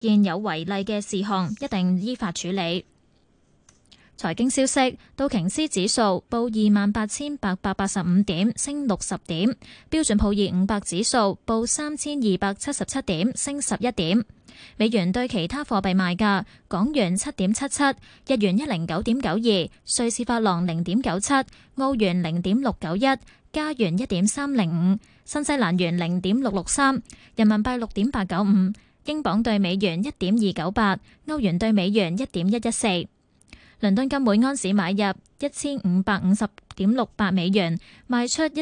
現有違例嘅事項，一定依法處理。財經消息，道瓊斯指數報28,885點，升60點；標準普爾500指數報3,277點，升11點。美元對其他貨幣賣價：港元7.77，日元109.92，瑞士法郎0.97，澳元0.691，加元1.305，新西蘭元0.663，人民幣6.895，英鎊對美元1.298，歐元對美元1.114。倫敦金每安士買入1550.68美元，賣出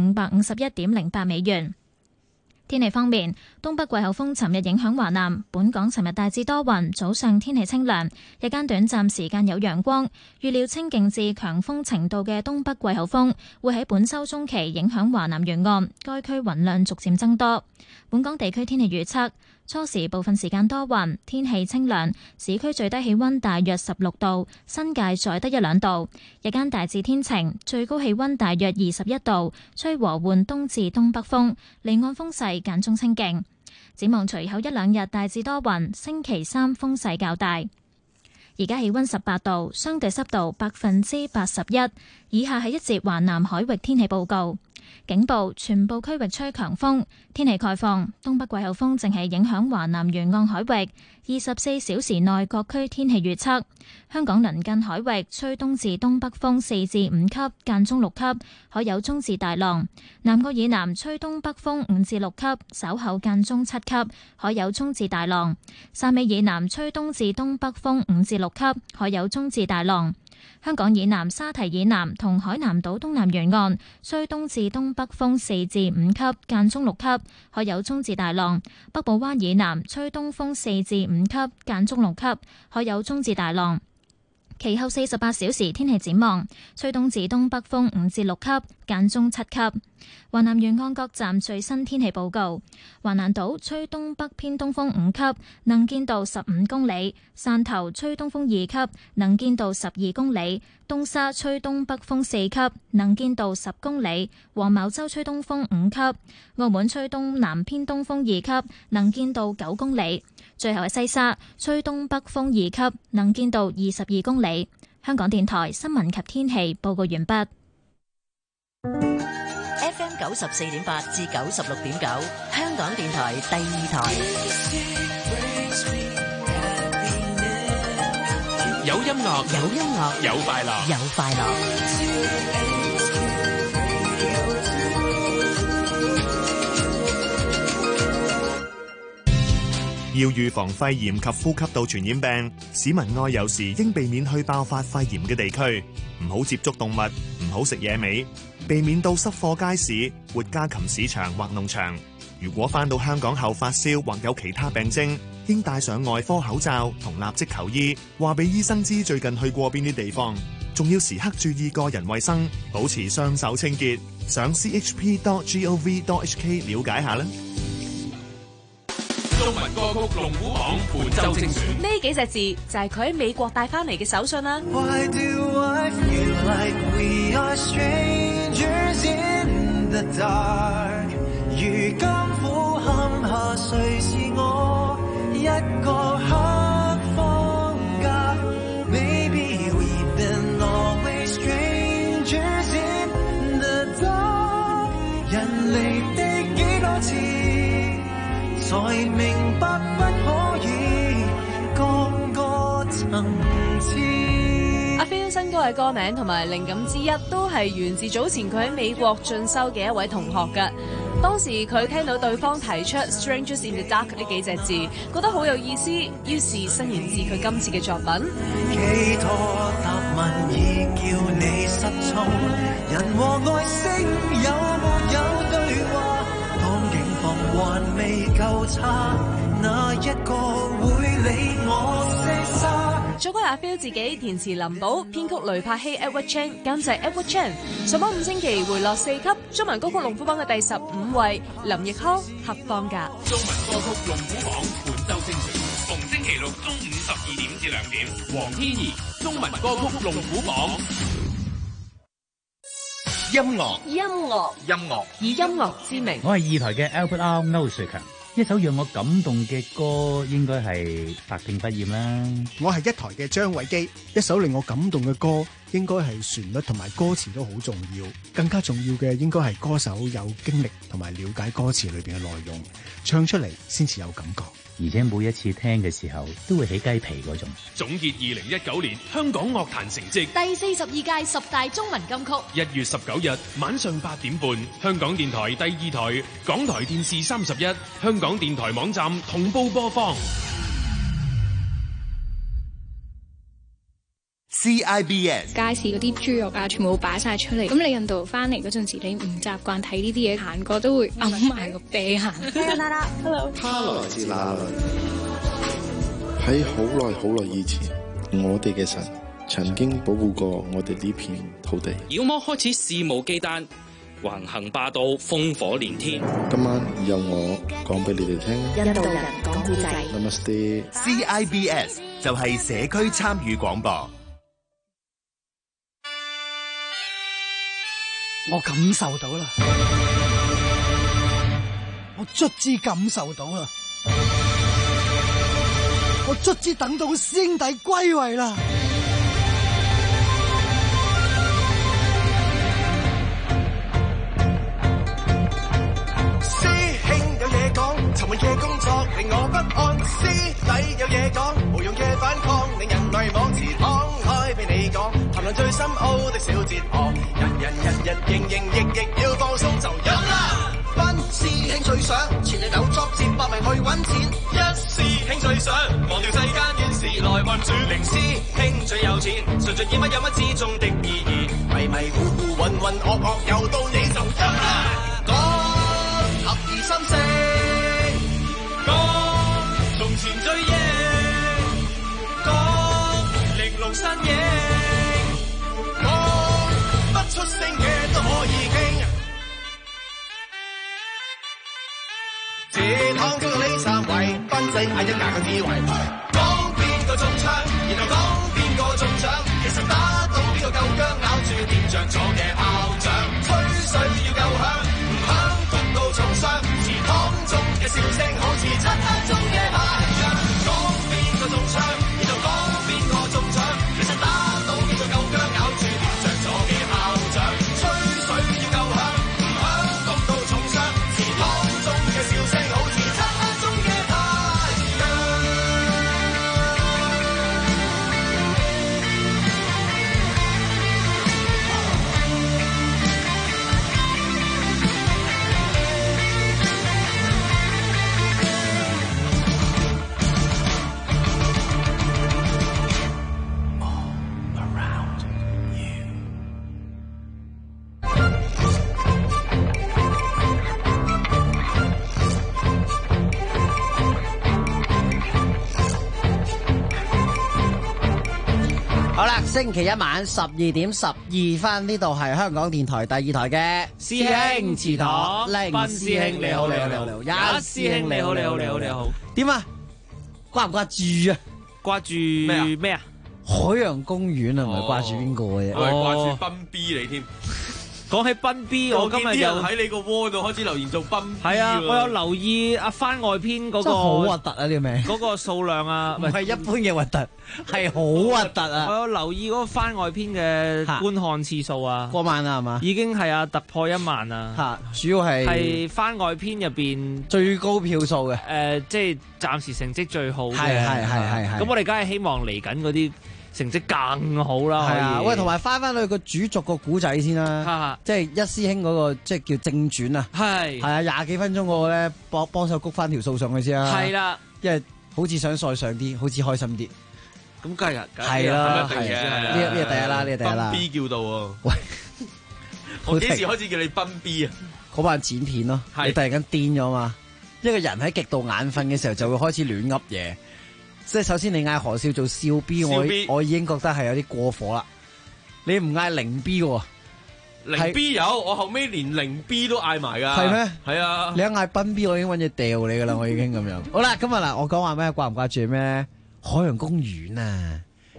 1551.08美元。天氣方面，東北季候風尋日影響華南，本港尋日大致多雲，早上天氣清涼，日間短暫時間有陽光。預料清勁至強風程度嘅東北季候風會喺本週中期影響華南沿岸，該區雲量逐漸增多。本港地區天氣預測：初時部分時間多雲，天氣清涼，市區最低氣溫大約16度，新界再低1-2度。日間大致天晴，最高氣溫大約21度，吹和緩東至東北風，離岸風勢間中清勁。展望隨後1-2日大致多雲，星期三風勢較大。而家氣溫18度，相對濕度81%。以下係一節華南海域天氣報告。警報，全部區域吹強風，天氣概況。東北季候風正係影響華南沿岸海域。24小時內各區天氣預測：香港鄰近海域吹東至東北風4至5級，間中6級，海有中至大浪；南澳以南吹東北風5至6級，稍後間中7級，海有中至大浪；汕尾以南吹東至東北風5至6級，海有中至大浪。香港以南、沙堤以南同海南島東南沿岸吹東至東北風4至5級，間中6級，海有中至大浪。北部灣以南吹東風4至5級，間中6級，海有中至大浪。其後48小時天氣展望：吹東至東北風5至6級，間中7級。華南沿岸各站最新天氣報告：華南島吹東北偏東風5級，能見度15公里；汕頭吹東風2級，能見度12公里；東沙吹東北風4級，能見度10公里；黃茅洲吹東風5級；澳門吹東南偏東風2級，能見度9公里。最後係西沙吹東北風2級，能見度22公里。香港電台新聞及天氣報告完畢。 FM 94.8至96.9，香港電台第2台。 有音樂， 有音樂， 有快樂， 有快樂。 要預防肺炎及呼吸道傳染病，市民外遊時應避免去爆發肺炎嘅地區，唔好接觸動物，唔好食野味，避免到濕貨街市、活家禽市場或農場。如果返到香港後發燒或有其他病徵，應戴上外科口罩同立即求醫，話俾醫生知最近去過邊啲地方，仲要時刻注意個人衛生，保持雙手清潔。上 chp.gov.hk 了解下啦。 中文歌曲龍虎榜本周精選， 呢幾隻字就係佢喺美國帶翻嚟嘅手信啦。 Why do I feel like we are strangers in the dark？ 如今苦坎下，誰是我一個黑方格 ？Maybe we've been always strangers in the dark。 人離的幾多次？才明白不可以各個層次。 阿 Phil 新歌嘅歌名同埋靈感之一，都係源自早前佢喺美國進修嘅一位同學㗎。當時佢聽到對方提出 Strangers in the Dark 呢幾隻字，覺得好有意思，於是伸延至佢今次嘅作品。 幾多答問已叫你失聰，人和外星有沒有對話？還未夠差，哪一個會理我些沙？ 作曲阿 Phil 自己，填詞林寶，編曲雷柏希 Edward Chan， 監製 Edward Chan。上榜5星期回落4級，中文歌曲龍虎榜嘅第15位，林奕匡《黑放假》。 中文歌曲龍虎榜本周精選，逢星期六中午12點至2點，黃天怡中文歌曲龍虎榜。音樂， 音樂， 音樂， 以音樂之名。 我係2台嘅 Albert R. Noseker。 一首讓我感動嘅歌，應該係百聽不厭啦。 我係一台嘅張偉基，一首令我感動嘅歌，應該係旋律同埋歌詞都好重要。更加重要嘅，應該係歌手有經歷同埋了解歌詞裏邊嘅內容，唱出嚟先至有感覺。 而且每一次聽嘅時候，都會起雞皮嗰種。 總結2019年香港樂壇成績， 第42屆10大中文金曲。 1月19日晚上8點半，香港電台第2台、港台電視31、香港電台網站同步播放。 CIBS 街市嗰啲豬肉啊，全部擺晒出嚟。咁你印度翻嚟嗰陣時，你唔習慣睇呢啲嘢，行過都會揞埋個鼻行。Hello， 他來自哪裏？喺好耐以前，我哋嘅神曾經保護過我哋呢片土地。 妖魔開始肆無忌憚，橫行霸道，烽火連天。 今晚由我講俾你哋聽。 印度人講故仔。 Namaste。 CIBS 就係社區參與廣播。 我感受到啦，我卒之感受到啦，我卒之等到師兄弟歸位啦。 師兄有嘢講，尋晚嘅工作令我不安。師弟有嘢講，無用嘅反抗令人迷惘。池塘開俾你講，談論最深奧的小哲學。人營役要放鬆就飲啦。班師兄最想全力有作接百名去揾錢。一師兄最想忘掉世間怨事來運轉。零師兄最有錢，純粹以乜有乜之中的意義。迷糊渾噩又到你就飲啦。講合二心聲，講從前追憶，講玲瓏身影，講不出聲嘅都可以傾。這趟叫你站位，賓仔嗌一架嘅以為講邊個中槍，然後講邊個中獎，其實打到邊個夠薑，咬住掂着咗嘅炮仗，吹水要夠響，唔響谷到重傷，池塘中嘅笑聲好似漆黑中嘅太陽，講邊個中槍，然後講邊個中獎，其實打到邊個夠薑，咬住掂着咗嘅炮仗，吹水要夠響，唔響谷到重傷，池塘中嘅笑聲好似漆黑中嘅太陽。 好啦，星期一晚12點12分，呢度係香港電台第2台嘅師兄祠堂， 令師兄你好， 一師兄你好， 點啊？掛唔掛住啊？ 掛住咩啊？ 海洋公園啊，唔係掛住邊個嘅啫？ 我係掛住賓 B 你添。 講起賓 B， 我今日又喺你個窩度開始留言做賓 B。 係啊，我有留意番外篇嗰個， 真係好核突啊！呢個名嗰個數量啊， 唔係一般嘅核突，係好核突啊！ 我有留意嗰個番外篇嘅觀看次數啊， 過萬啦係嘛？ 已經係突破1萬啊！ 嚇，主要係番外篇入邊最高票數嘅， 即係暫時成績最好嘅。 係。 咁我哋梗係希望嚟緊嗰啲成績更好啦， 係啊！喂，同埋翻去個主軸個古仔先啦，即係一師兄嗰個即係叫正傳啊，係啊，20幾分鐘嗰個咧幫手谷翻條數上去先啊， 係啦， 因為好似想再上啲，好似開心啲， 咁梗係係啦，呢個第一啦，呢個第一啦。 賓 B 叫到喎， 喂， 我幾時開始叫你賓 B 啊？ 嗰班剪片咯，你突然間癲咗嘛？一個人喺極度眼瞓嘅時候就會開始亂噏嘢。即係首先你嗌何少做笑 B， 我已經覺得係有啲過火啦。你唔嗌零 B 喎， 零 B 有，我後尾連零 B 都嗌埋噶。 係咩？ 係啊。 你一嗌賓 B， 我已經揾嘢掉你噶啦，我已經咁樣。好啦，今日嗱，我講話咩掛唔掛住咩？海洋公園啊，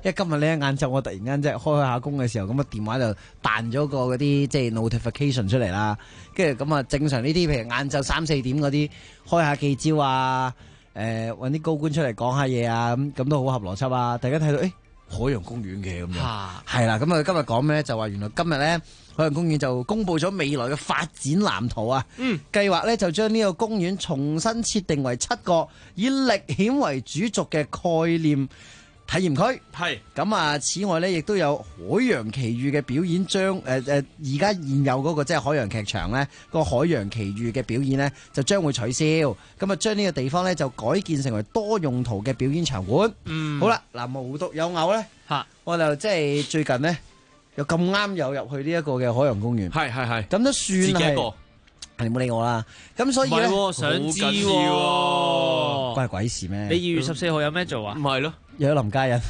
為今日呢晏晝我突然間即係開下工嘅時候，咁啊電話就彈咗個嗰啲即係 notification 出嚟啦。跟住咁啊，正常呢啲譬如晏晝3、4點嗰啲開下記招啊，揾啲高官出嚟講下嘢啊，咁都好合邏輯啊。大家睇到海洋公園嘅咁樣，係啦。咁啊今日講咩咧？就話原來今日咧海洋公園就公布咗未來嘅發展藍圖啊。計劃咧就將呢個公園重新設定為7個以歷險為主軸嘅概念體驗區。係咁啊！此外咧，亦都有海洋奇遇嘅表演將而家現有嗰個即係海洋劇場咧，個海洋奇遇嘅表演咧就將會取消。咁啊，將呢個地方咧就改建成為多用途嘅表演場館。好啦，嗱，無獨有偶咧，我就即係最近咧又咁啱又入去呢一個嘅海洋公園。係，咁都算係。自己一個。你唔好理我啦，咁所以咧， 想知喎， 關鬼事咩？ 你2月14號有咩做啊？ 唔係咯， 有林嘉欣。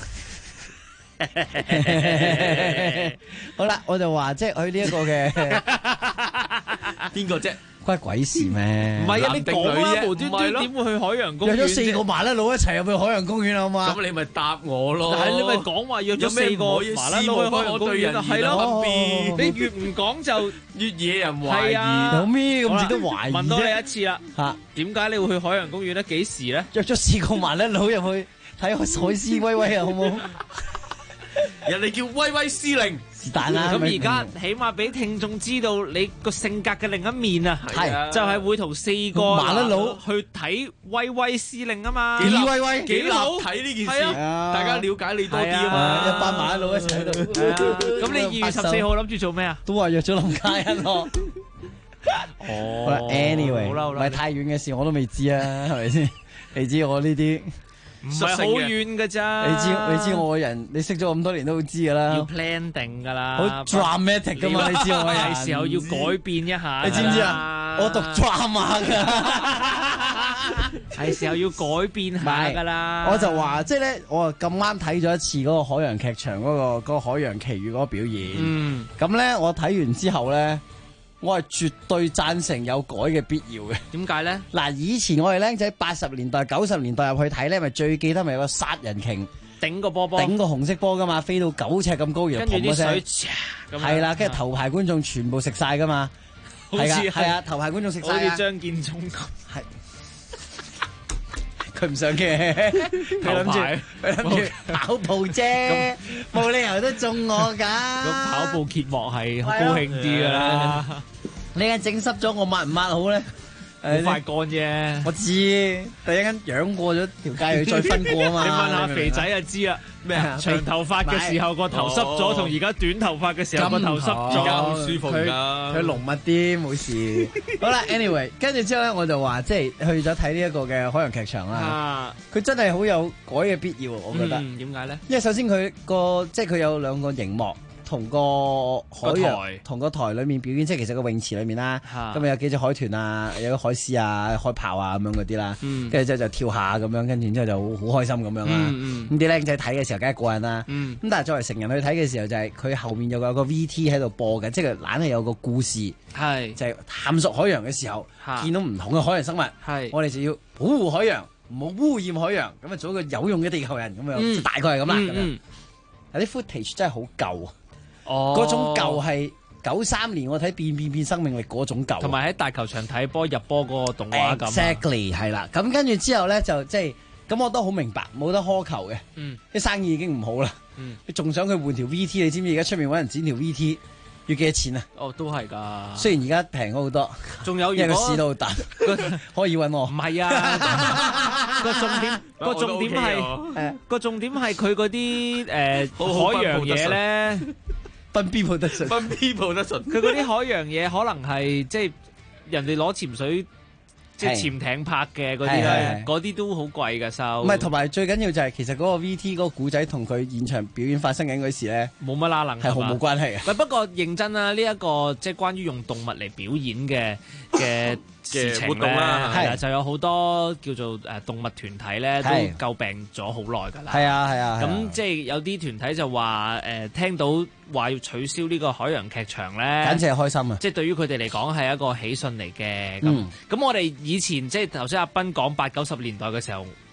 好啦，我就話即係去呢一個嘅邊個啫？ 關鬼事咩？ 唔係啊，你講啦，無端端點會去海洋公園？ 約咗4個麻甩佬一齊入去海洋公園好嘛？ 咁你咪答我咯。 係你咪講話約咗4個麻甩佬去海洋公園，係咯？你越唔講就越惹人懷疑。 有咩咁值得懷疑啫？ 問多你一次啦。嚇，點解你會去海洋公園咧？幾時咧？ 約咗4個麻甩佬入去睇海獅威威啊，好冇？ 人哋叫威威司令， 是但啦。 咁而家起碼俾聽眾知道你個性格嘅另一面啊，係就係會同4個麻甩佬去睇威威司令啊嘛， 幾威威幾好睇呢件事，大家了解你多啲啊嘛， 一班麻甩佬一齊喺度。 咁你2月14號諗住做咩啊？ 都話約咗林嘉欣咯。Anyway，唔係太遠嘅事我都未知啊，係咪先？你知我呢啲。 唔係好遠㗎咋？ 你知我個人，你識咗咁多年都知㗎啦。 要 plan 定㗎啦， 好 dramatic 㗎嘛？你知我個人係時候要改變一下。 你知唔知啊？我讀 drama 㗎， 係時候要改變下㗎啦。 我就話即係咧，我咁啱睇咗一次嗰個海洋劇場嗰個海洋奇遇嗰個表演。咁咧，我睇完之後咧。我係絕對贊成有改嘅必要嘅。 點解咧？ 嗱，以前我哋僆仔80年代、90年代入去睇咧，咪最記得咪有個殺人鯨頂個波，頂個紅色波噶嘛，飛到9尺咁高，然後砰一聲，係啦，跟住頭排觀眾全部食晒噶嘛，係啊，頭排觀眾食晒， 好似張建宗咁， 係。佢唔想嘅，佢諗住跑步啫，冇理由都中我㗎。 咁跑步揭幕係好高興啲㗎啦。 你係整濕咗，我抹唔抹好咧？ 好快乾啫。 我知，第一間養過咗條街，佢再分過啊嘛。 你問下肥仔就知啦。咩啊？長頭髮嘅時候個頭濕咗，同而家短頭髮嘅時候個頭濕咗， 而家好舒服㗎。 佢濃密啲，冇事。好啦 ，anyway， 跟住之後咧，我就話即係去咗睇呢一個嘅海洋劇場啦。佢真係好有改嘅必要，我覺得。 點解咧？ 因為首先佢個即係佢有2個熒幕。同個海洋同個台裏面表演，即係其實個泳池裏面啦，咁咪有幾隻海豚啊，有個海獅啊、海豹啊咁樣嗰啲啦，跟住之後就跳下咁樣，跟住之後就好開心咁樣啦。咁啲僆仔睇嘅時候梗係過癮啦。咁但係作為成人去睇嘅時候，就係佢後面有個 VT 喺度播嘅，即係懶係有個故事，就係探索海洋嘅時候見到唔同嘅海洋生物，我哋就要保護海洋，唔好污染海洋，咁啊做一個有用嘅地球人咁樣，大概係咁啦。有啲 footage 真係好舊。嗰種舊係93年我睇變生命力嗰種舊， 同埋喺大球場睇波入波嗰個動畫咁。 Exactly 係啦，咁跟住之後咧就即係咁，我都好明白冇得苛求嘅，啲生意已經唔好啦，你仲想佢換條 VT？你知唔知而家出面揾人剪條 VT 要幾多錢啊？ 哦，都係㗎。 雖然而家平咗好多， 仲有因為個市都好大，可以揾我。 唔係啊，個重點係佢嗰啲海洋嘢咧。 奔 B 鋪得順， 佢嗰啲海洋嘢可能係即係人哋攞潛水即係潛艇拍嘅嗰啲咧，嗰啲都好貴㗎收。 唔係，同埋最緊要就係其實嗰個 VT 嗰個古仔同佢現場表演發生緊嗰時咧， 冇乜啦能， 係毫無關係嘅。 不過認真啦，呢一個即係關於用動物嚟表演嘅事情活動啦， 係啊，就有好多叫做動物團體咧，都詬病咗好耐㗎啦。 係啊， 咁即係有啲團體就話聽到話要取消呢個海洋劇場咧， 簡直係開心啊！ 即係對於佢哋嚟講係一個喜訊嚟嘅。咁我哋以前即係頭先阿斌講80、90年代嘅時候，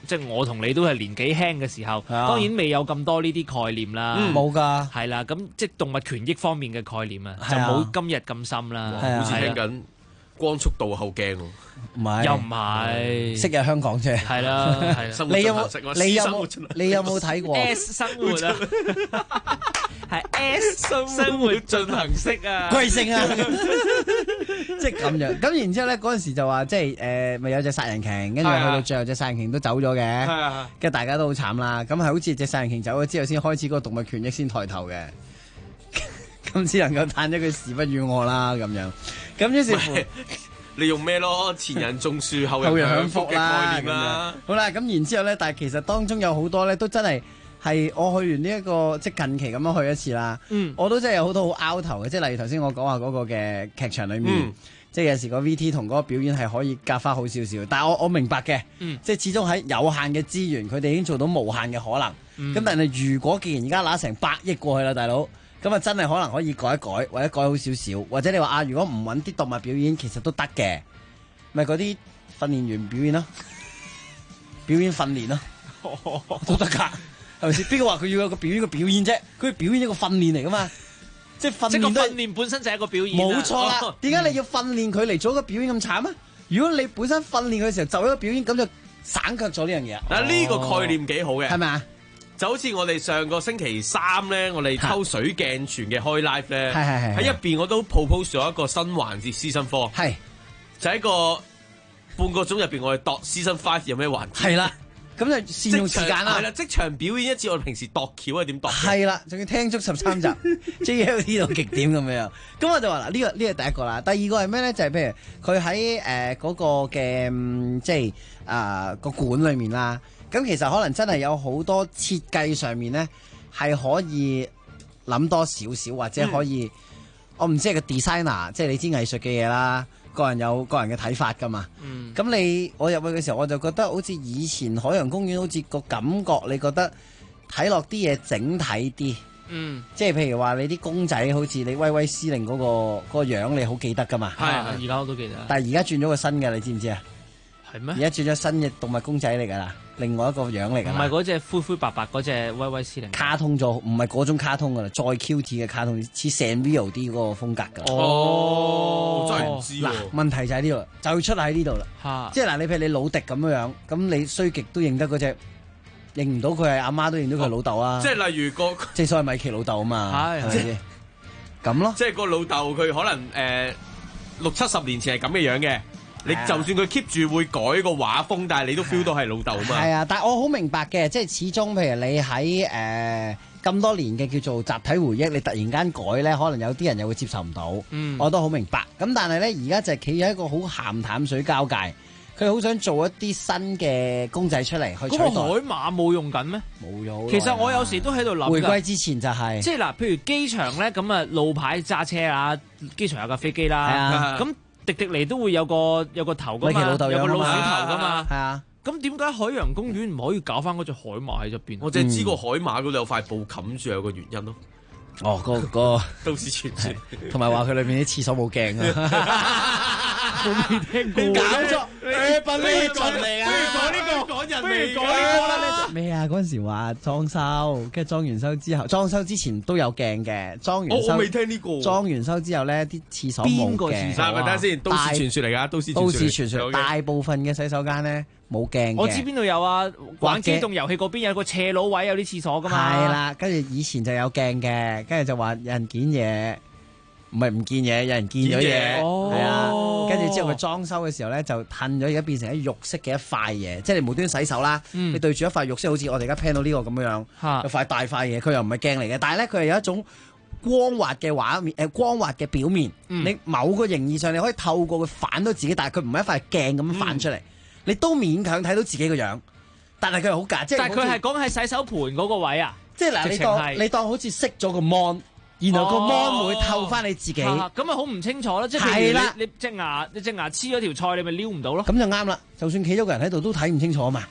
即係我同你都係年紀輕嘅時候，當然未有咁多呢啲概念啦。 冇㗎， 係啦，咁即係動物權益方面嘅概念啊，就冇今日咁深啦。 好似聽緊光速倒後鏡喎， 唔係又唔係昔日香港啫， 係啦， 你有冇睇過 S 生活啊？係 S 生活進行式啊， 貴姓啊？即係咁樣。咁然之後咧，嗰陣時就話即係咪有隻殺人鯨，跟住去到最後隻殺人鯨都走咗嘅，跟住大家都好慘啦。咁係好似隻殺人鯨走咗之後，先開始嗰個動物權益先抬頭嘅。咁只能夠嘆一句時不與我啦咁樣。咁於是乎， 你用咩咯？前人種樹，後人享福嘅概念啦。 好啦，咁然之後咧，但係其實當中有好多咧，都真係我去完呢一個即係近期咁樣去一次啦。我都真係有好多好拗頭嘅，即係例如頭先我講話嗰個嘅劇場裏面，即係有時個 VT 同嗰個表演係可以夾翻好少少。但係我明白嘅，即係始終喺有限嘅資源，佢哋已經做到無限嘅可能。咁但係如果既然而家拿成100億過去啦，大佬。咁啊，真係可能可以改一改，或者改好少少，或者你話啊，如果唔揾啲動物表演，其實都得嘅，咪嗰啲訓練員表演咯，表演訓練咯，都得㗎，係咪先？邊個話佢要有個表演嘅表演啫？佢表演一個訓練嚟㗎嘛，即係訓練本身就係一個表演。 冇錯啦，點解你要訓練佢嚟做一個表演咁慘啊？如果你本身訓練佢嘅時候就一個表演，咁就省卻咗呢樣嘢。 嗱，呢個概念幾好嘅， 係咪啊？ 就好似我哋上個星期3咧，我哋偷水鏡泉嘅開 live 咧，喺入邊我都 propose 咗一個新環節 Season 4，係就喺個半個鐘入邊，我哋度 Season 5有咩環節？ 係啦，咁就善用時間啦。 係啦，即場表演一次，我哋平時度橋係點度？ 係啦，仲要聽足13集，JLT 到極點咁樣。咁我就話嗱，呢個係第一個啦。第二個係咩咧？就係譬如佢喺嗰個嘅即係個館裏面啦。咁其實可能真係有好多設計上面咧，係可以諗多少少，或者可以，我唔知係個 designer，即係你知藝術嘅嘢啦，個人有個人嘅睇法噶嘛。咁我入去嘅時候，我就覺得好似以前海洋公園好似個感覺，你覺得睇落啲嘢整體啲。即係譬如話你啲公仔，好似你威威司令嗰個樣，你好記得噶嘛？ 係，而家我都記得。 但係而家轉咗個新嘅，你知唔知啊？ 係咩？ 而家轉咗新嘅動物公仔嚟噶啦。另外一個樣嚟㗎，唔係嗰隻灰灰白白嗰隻威威司令， 卡通咗，唔係嗰種卡通㗎啦，再 Q T 嘅卡通，似 Sanrio 啲嗰個風格㗎。 真係唔知喎。 嗱，問題就喺呢度，就出喺呢度啦。即係嗱，你譬如你老迪咁樣，咁你衰極都認得嗰隻，認唔到佢係阿媽都認到佢係老豆啊。 即係例如個， 即係所謂米奇老豆啊嘛。係咪先？咁咯。 即係個老豆佢可能60-70年前係咁嘅樣嘅。你就算佢 keep 住會改個畫風，但係你都 feel 到係老豆啊嘛。係啊，但係我好明白嘅，即係始終譬如你喺咁多年嘅叫做集體回憶，你突然間改咧，可能有啲人又會接受唔到。我都好明白。咁但係咧，而家就係企喺一個好鹹淡水交界，佢好想做一啲新嘅公仔出嚟去取代。 嗰個海馬冇用緊咩？ 冇用。 其實我有時都喺度諗。 回歸之前就係。 即係嗱，譬如機場咧，咁啊路牌揸車啊，機場有架飛機啦。咁迪迪尼都會有個頭噶嘛，有個老鼠頭噶嘛。係啊。咁點解海洋公園唔可以搞翻嗰隻海馬喺入邊？ 我淨係知個海馬嗰度有塊布冚住，有個原因咯。 哦，個都市傳說， 同埋話佢裏面啲廁所冇鏡啊。 我未聽過。 搞錯，笨呢個嚟啊！ 不如講呢個啦。咩啊？嗰陣時話裝修，跟住裝完修之後，裝修之前都有鏡嘅。裝完修我未聽呢個。裝完修之後咧，啲廁所冇鏡。 等下先，都市傳說嚟㗎，都市傳說。 大部分嘅洗手間咧冇鏡嘅。 我知邊度有啊？玩機動遊戲嗰邊有個斜路位，有啲廁所㗎嘛。 係啦，跟住以前就有鏡嘅，跟住就話有人見嘢。唔係唔見嘢，有人見咗嘢，係啊。跟住之後佢裝修嘅時候咧，就褪咗而家變成一肉色嘅一塊嘢，即係你無端洗手啦，你對住一塊肉色，好似我哋而家 plan 到呢個咁樣，有塊大塊嘢，佢又唔係鏡嚟嘅，但係咧佢係有一種光滑嘅畫面，光滑嘅表面，你某個形義上你可以透過佢反到自己，但係佢唔係一塊鏡咁樣反出嚟，你都勉強睇到自己個樣，但係佢係好假，即係。但係佢係講喺洗手盆嗰個位啊， 即係嗱，你當好似熄咗個 mon。然後個 mon 會透翻你自己，咁咪好唔清楚咯。即係譬如你隻牙黐咗條菜，你咪撩唔到咯。 咁就啱啦。就算企咗個人喺度都睇唔清楚啊嘛。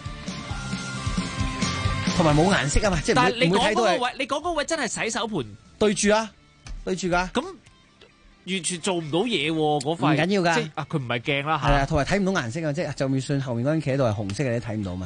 同埋冇顏色啊嘛，即係但係你講嗰個位，你講嗰位真係洗手盆對住啊，對住㗎。 咁完全做唔到嘢喎，嗰塊唔緊要㗎， 即係佢唔係鏡啦嚇。 係啊，同埋睇唔到顏色啊，即係就面信後面嗰陣企喺度係紅色嘅，你睇唔到嘛。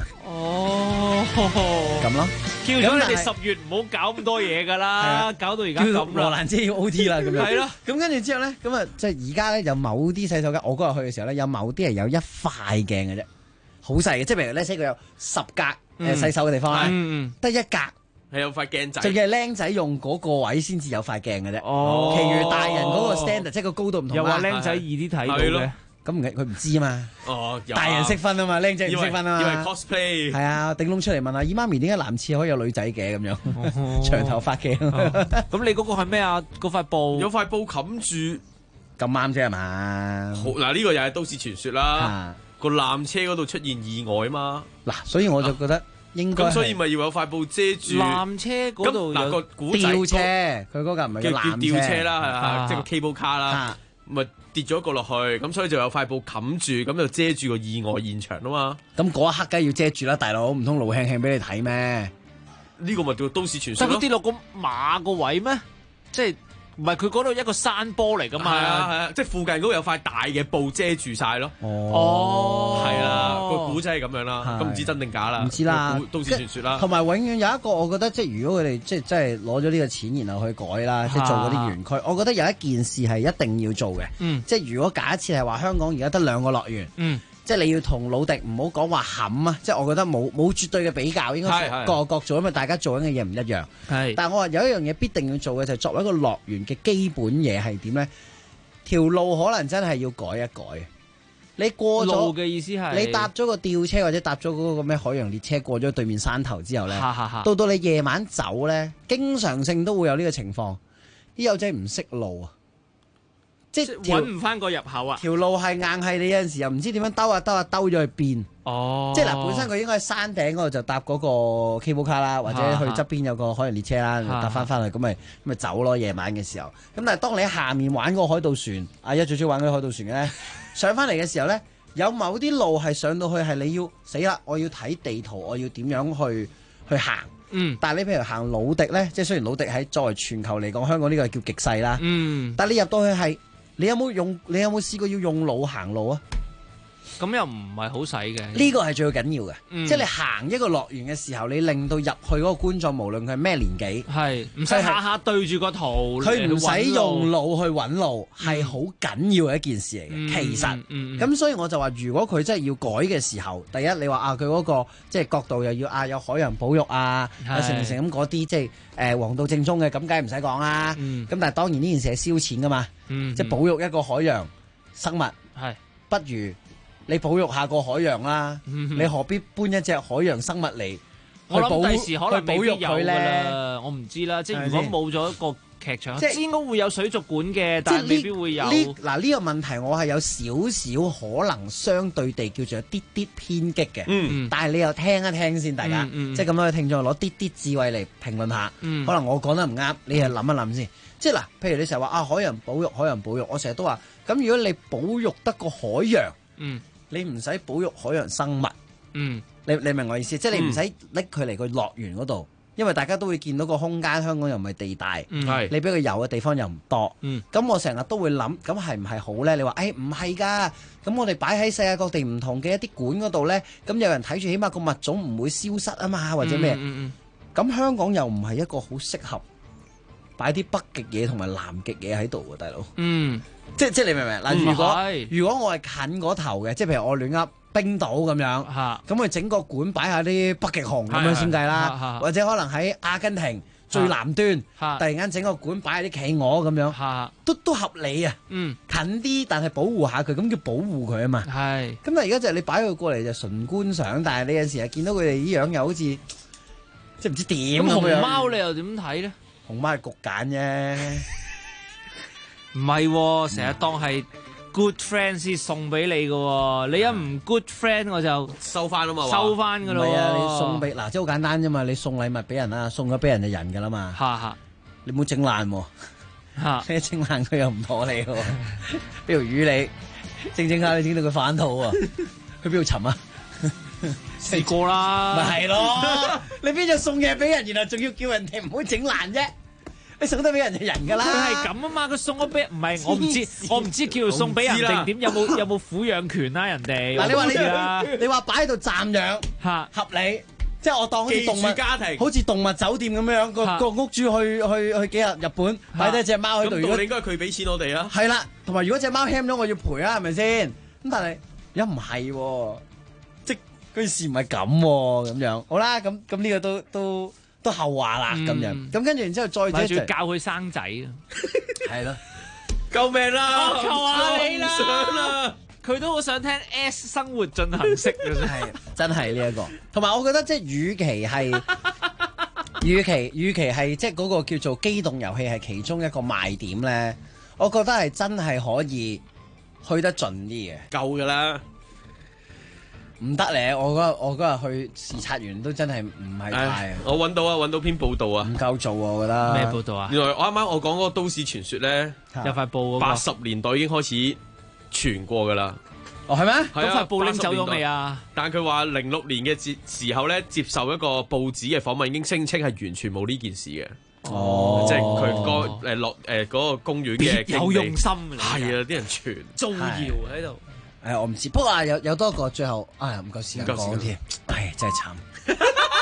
咁咯， 叫咗你哋10月唔好搞咁多嘢㗎啦，搞到而家咁啦。 羅蘭姐要 OT 啦，咁樣。 係咯， 咁跟住之後咧，咁啊，即係而家咧有某啲洗手間，我嗰日去嘅時候咧，有某啲係有一塊鏡嘅啫，好細嘅，即係譬如咧，佢有10格洗手嘅地方啦，得1格。 係有塊鏡仔， 仲要係僆仔用嗰個位先至有塊鏡嘅啫。哦，其餘大人嗰個 standard 即係個高度唔同。 又話僆仔易啲睇到嘅， 咁佢唔知啊嘛。 哦， 大人識分啊嘛，僆仔唔識分啊嘛。 以為 cosplay 係啊，頂窿出嚟問下姨媽咪點解男廁可以有女仔嘅咁樣，長頭髮嘅。 咁你嗰個係咩啊？嗰塊布有塊布冚住， 咁啱啫係嘛？ 好嗱，呢個又係都市傳說啦。個纜車嗰度出現意外啊嘛。 嗱，所以我就覺得。 咁所以咪要有塊布遮住纜車嗰度嗱個古仔吊車，佢嗰架唔係叫吊車啦，係即係個 cable car 啦，咪跌咗一個落去，咁所以就有塊布冚住，咁就遮住個意外現場啊嘛。 咁嗰一刻梗係要遮住啦，大佬，唔通露輕輕俾你睇咩？ 呢個咪叫都市傳說咯。 但佢跌落個馬個位咩？即係唔係佢嗰度一個山坡嚟噶嘛？ 係啊，即係附近嗰度有塊大嘅布遮住晒咯。 哦， 係啦，個古仔係咁樣啦，咁唔知真定假啦， 唔知啦， 都市傳說啦。 同埋永遠有一個，我覺得即係如果佢哋即係真係攞咗呢個錢，然後去改啦，即係做嗰啲園區，我覺得有一件事係一定要做嘅。即係如果假設係話香港而家得2個樂園。即係你要同魯迪唔好講話冚啊！即係我覺得冇絕對嘅比較，應該各做，因為大家做緊嘅嘢唔一樣。係，但係我話有一樣嘢必定要做嘅就係作為一個樂園嘅基本嘢係點咧？條路可能真係要改一改。你過咗路嘅意思係你搭咗個吊車或者搭咗嗰個咩海洋列車過咗對面山頭之後咧，到你夜晚走咧，經常性都會有呢個情況。啲友仔唔識路啊！即係揾唔翻個入口啊！ 條路係硬係你有陣時又唔知點樣兜咗去邊。 哦， 即係嗱，本身佢應該喺山頂嗰度就搭嗰個 cable car 啦，或者去側邊有個海洋列車啦，搭翻去咁咪走咯。夜晚嘅時候，咁但係當你喺下面玩嗰個海盜船，阿一最中意玩嗰個海盜船嘅咧，上翻嚟嘅時候咧，有某啲路係上到去係你要死啦，我要睇地圖，我要點樣去行。但係你譬如行魯迪咧，即係雖然魯迪喺作為全球嚟講，香港呢個係叫極細啦。但係你入到去係。你有冇試過要用腦行路啊？ 咁又唔係好使嘅。 呢個係最緊要嘅，即係你行一個樂園嘅時候，你令到入去嗰個觀眾，無論佢係咩年紀， 係唔使下下對住個圖， 佢唔使用腦去揾路，係好緊要嘅一件事嚟嘅。其實，咁所以我就話，如果佢真係要改嘅時候，第一你話佢嗰個即係角度又要有海洋保育啊，有成咁嗰啲即係黃道正宗嘅，咁梗係唔使講啦。咁但係當然呢件事係燒錢噶嘛，即係保育一個海洋生物，不如你保育下個海洋啦，你何必搬一隻海洋生物嚟？ 我諗第時可能未必有㗎啦，我唔知啦。即係如果冇咗一個劇場，即係應該會有水族館嘅，但係未必會有。 嗱呢個問題我係有少少可能相對地叫做有啲啲偏激嘅，但係你又聽一聽先，大家即係咁多嘅聽眾攞啲啲智慧嚟評論下，可能我講得唔啱，你係諗一諗先。即係嗱，譬如你成日話海洋保育，我成日都話咁，如果你保育得個海洋，你唔使保育海洋生物，你明我意思？即係你唔使拎佢嚟個樂園嗰度，因為大家都會見到個空間，香港又唔係地大，你俾佢遊嘅地方又唔多，咁我成日都會諗，咁係唔係好咧？你話唔係㗎，咁我哋擺喺世界各地唔同嘅一啲館嗰度咧，咁有人睇住，起碼個物種唔會消失啊嘛，或者咩？咁香港又唔係一個好適合擺啲北極嘢同埋南極嘢喺度喎，大佬。即係你明唔明？嗱，如果我係近嗰頭嘅，即係譬如我亂噏冰島咁樣，咁佢整個館擺下啲北極熊咁樣先計啦，或者可能喺阿根廷最南端，突然間整個館擺下啲企鵝咁樣，都合理啊。近啲，但係保護下佢，咁叫保護佢啊嘛。咁但係而家就係你擺佢過嚟就純觀賞，但係你有時係見到佢哋啲樣又好似即係唔知點咁樣。 咁熊貓你又點睇咧？ 熊貓係焗揀啫。 唔係，成日當係 good friend 先送俾你嘅，你一唔 good friend 我就收翻啊嘛， 收翻噶咯。 唔係啊，你送俾即係好簡單啫嘛，你送禮物俾人啦，送咗俾人就人噶啦嘛。你唔好整爛喎，你整爛佢又唔妥你喎。俾條魚你整下，你整到佢反肚啊？去邊度尋啊？ 試過啦， 咪係咯。你邊度送嘢俾人，然後仲要叫人哋唔好整爛啫？ 你送得俾人就人㗎啦。 佢係咁啊嘛，佢送咗俾唔係我唔知叫做送俾人定點，有冇撫養權啊人哋？ 嗱你話擺喺度暫養嚇合理。即係我當好似動物家庭， 好似動物酒店咁樣個屋主去幾日日本擺低隻貓喺度。 咁道理應該佢俾錢我哋啊。 係啦，同埋如果隻貓喊咗，我要賠啊，係咪先？咁但係又唔係喎，即係嗰件事唔係咁喎，咁樣好啦。咁呢個都後話啦，咁樣。咁跟住然之後再教佢生仔啊， 係咯， 救命啦！ 我求下你啦！佢都好想聽 S 生活進行式嘅真係呢一個。同埋我覺得即係與其係即係嗰個叫做機動遊戲係其中一個賣點咧，我覺得係真係可以去得盡啲嘅。 夠㗎啦， 唔得咧！我嗰日去視察完都真係唔係太。 我揾到篇報道啊， 唔夠做我覺得。 咩報道啊？ 原來我啱啱我講嗰個都市傳說咧， 有塊布 80年代已經開始傳過噶啦。 哦，係咩？ 係啊， 塊布拎走咗未啊？ 但佢話06年嘅時候咧，接受一個報紙嘅訪問，已經聲稱係完全冇呢件事嘅。 哦， 即係佢嗰個公園嘅有用心， 係啊，啲人傳造謠喺度。 我唔知，不過有多個最後唔夠時間講添，真係慘。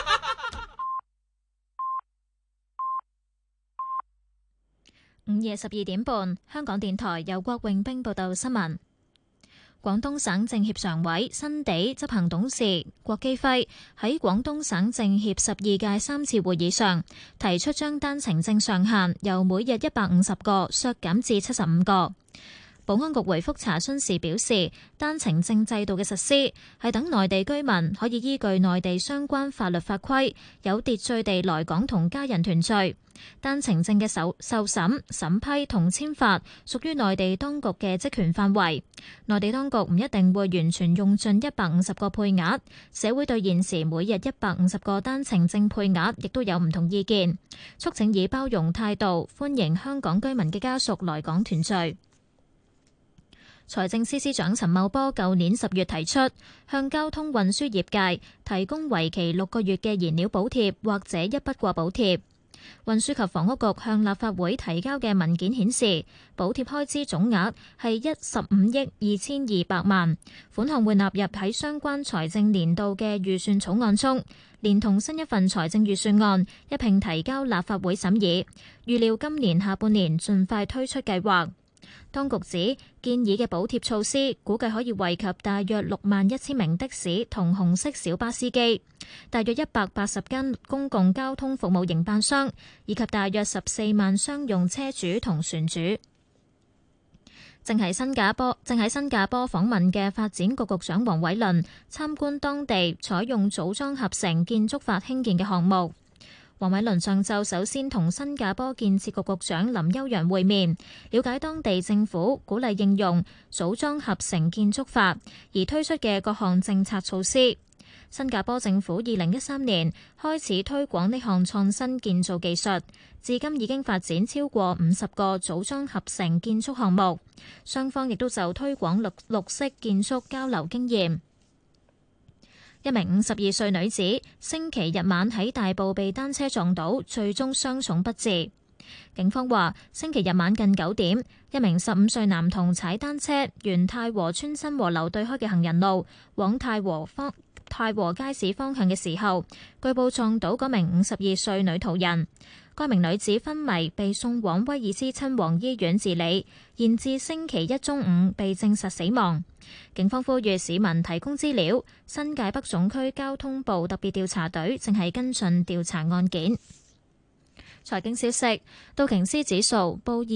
午夜12點半，香港電台由郭永兵報道新聞。廣東省政協常委、新地執行董事郭基輝喺廣東省政協12屆3次會議上提出，將單程證上限由每日150個削減至75個。保安局回覆查詢時表示，單程證制度嘅實施係等內地居民可以依據內地相關法律法規，有秩序地來港同家人團聚。單程證嘅受審、審批同簽發屬於內地當局嘅職權範圍，內地當局唔一定會完全用盡150個配額。社會對現時每日150個單程證配額亦都有唔同意見，促請以包容態度歡迎香港居民嘅家屬來港團聚。財政司司長陳茂波舊年10月提出，向交通運輸業界提供為期6個月嘅燃料補貼或者一筆過補貼。運輸及房屋局向立法會提交嘅文件顯示，補貼開支總額係15億2200萬，款項會納入喺相關財政年度嘅預算草案中，連同新一份財政預算案一併提交立法會審議，預料今年下半年盡快推出計劃。當局指建議嘅補貼措施估計可以惠及大約61000名的士同紅色小巴司機，大約180間公共交通服務營辦商，以及大約14萬商用車主同船主。正喺新加坡訪問嘅發展局局長黃偉綸參觀當地採用組裝合成建築法興建嘅項目。黃偉綸上晝首先同新加坡建設局局長林休陽會面，了解當地政府鼓勵應用組裝合成建築法而推出嘅各項政策措施。新加坡政府2013年開始推廣呢項創新建造技術，至今已經發展超過50個組裝合成建築項目。雙方亦都就推廣綠色建築交流經驗。一名52歲女子星期日晚喺大埔被單車撞倒，最終傷重不治。警方話，星期日晚近9點，一名15歲男童踩單車沿太和村新和樓對開嘅行人路往太和街市方向嘅時候，據報撞到嗰名52歲女途人。該名女子昏迷，被送往威爾斯親王醫院治理，現至星期一中午被證實死亡。警方呼籲市民提供資料，新界北總區交通部特別調查隊正係跟進調查案件。財經消息，道瓊斯指數報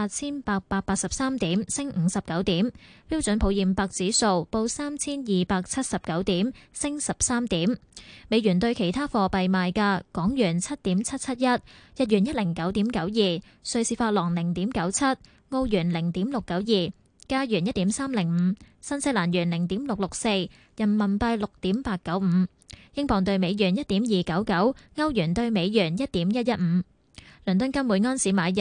28,883點，升59點；標準普爾500指數報3,279點，升13點。美元對其他貨幣賣價：港元7.771，日元109.92，瑞士法郎0.97，澳元0.692，加元1.305，新西蘭元0.664，人民幣6.895，英鎊對美元1.299，歐元對美元1.115。倫敦金每安士買入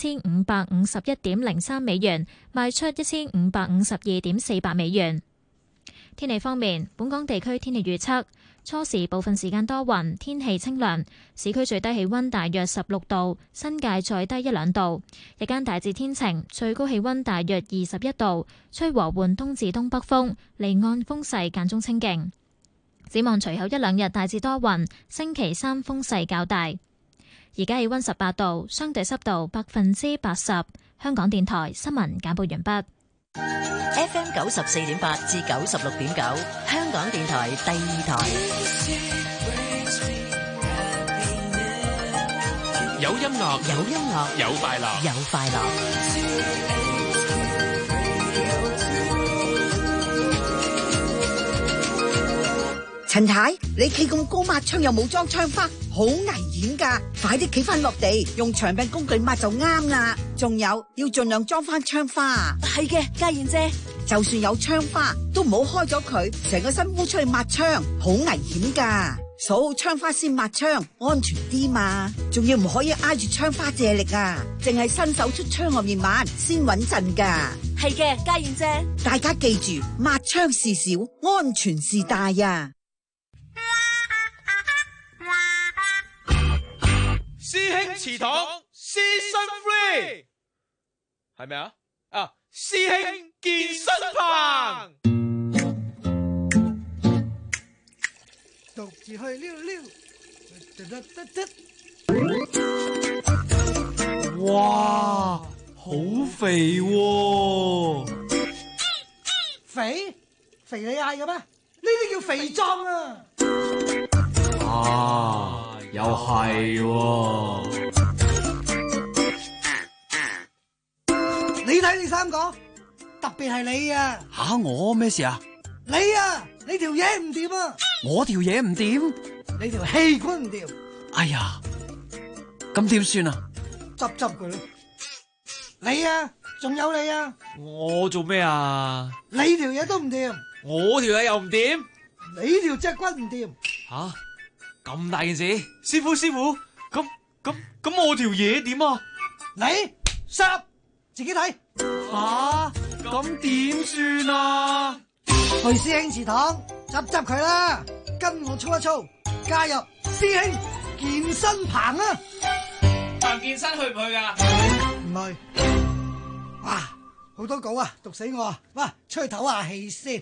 1551.03美元，賣出1552.48美元。天氣方面，本港地區天氣預測： 初時部分時間多雲，天氣清涼，市區最低氣溫大約16度，新界再低1-2度。日間大致天晴，最高氣溫大約21度，吹和緩東至東北風，離岸風勢間中清勁。展望隨後1-2日大致多雲，星期3風勢較大。而家氣溫18度，相對濕度80%。香港電台新聞簡報完畢。 FM 94.8至96.9，香港電台第2台。 有音樂， 有音樂， 有快樂， 有快樂。 陳太，你企咁高抹窗又冇裝窗花，好危險㗎！快啲企翻落地，用長柄工具抹就啱啦。仲有要盡量裝翻窗花。 係嘅，家燕姐， 就算有窗花，都唔好開咗佢，成個身烏出去抹窗，好危險㗎。數好窗花先抹窗，安全啲嘛。仲要唔可以挨住窗花借力啊，淨係伸手出窗外面抹先穩陣㗎。 係嘅，家燕姐， 大家記住，抹窗事小，安全事大呀。 師兄祠堂 Season 3係咪啊？師兄健身棚， 獨自去溜溜。 哇，好肥喎！ 肥你嗌嘅咩？呢啲叫肥壯啊！ 又係喎！ 你睇你三個，特別係你啊！ 吓，我咩事啊？ 你條嘢唔掂啊！ 我條嘢唔掂， 你條氣管唔掂。 哎呀，咁點算啊？ 執佢咯！你啊，仲有你啊！ 我做咩啊？ 你條嘢都唔掂， 我條嘢又唔掂， 你條脊骨唔掂。 吓？咁大件事，師傅，咁我條嘢點啊？ 你塞自己睇。 吓？咁點算啊？ 去師兄祠堂執佢啦，跟我操一操，加入師兄健身棚啊！ 彭健身去唔去噶？ 唔去。哇，好多稿啊，讀死我啊！哇，出去唞下氣先。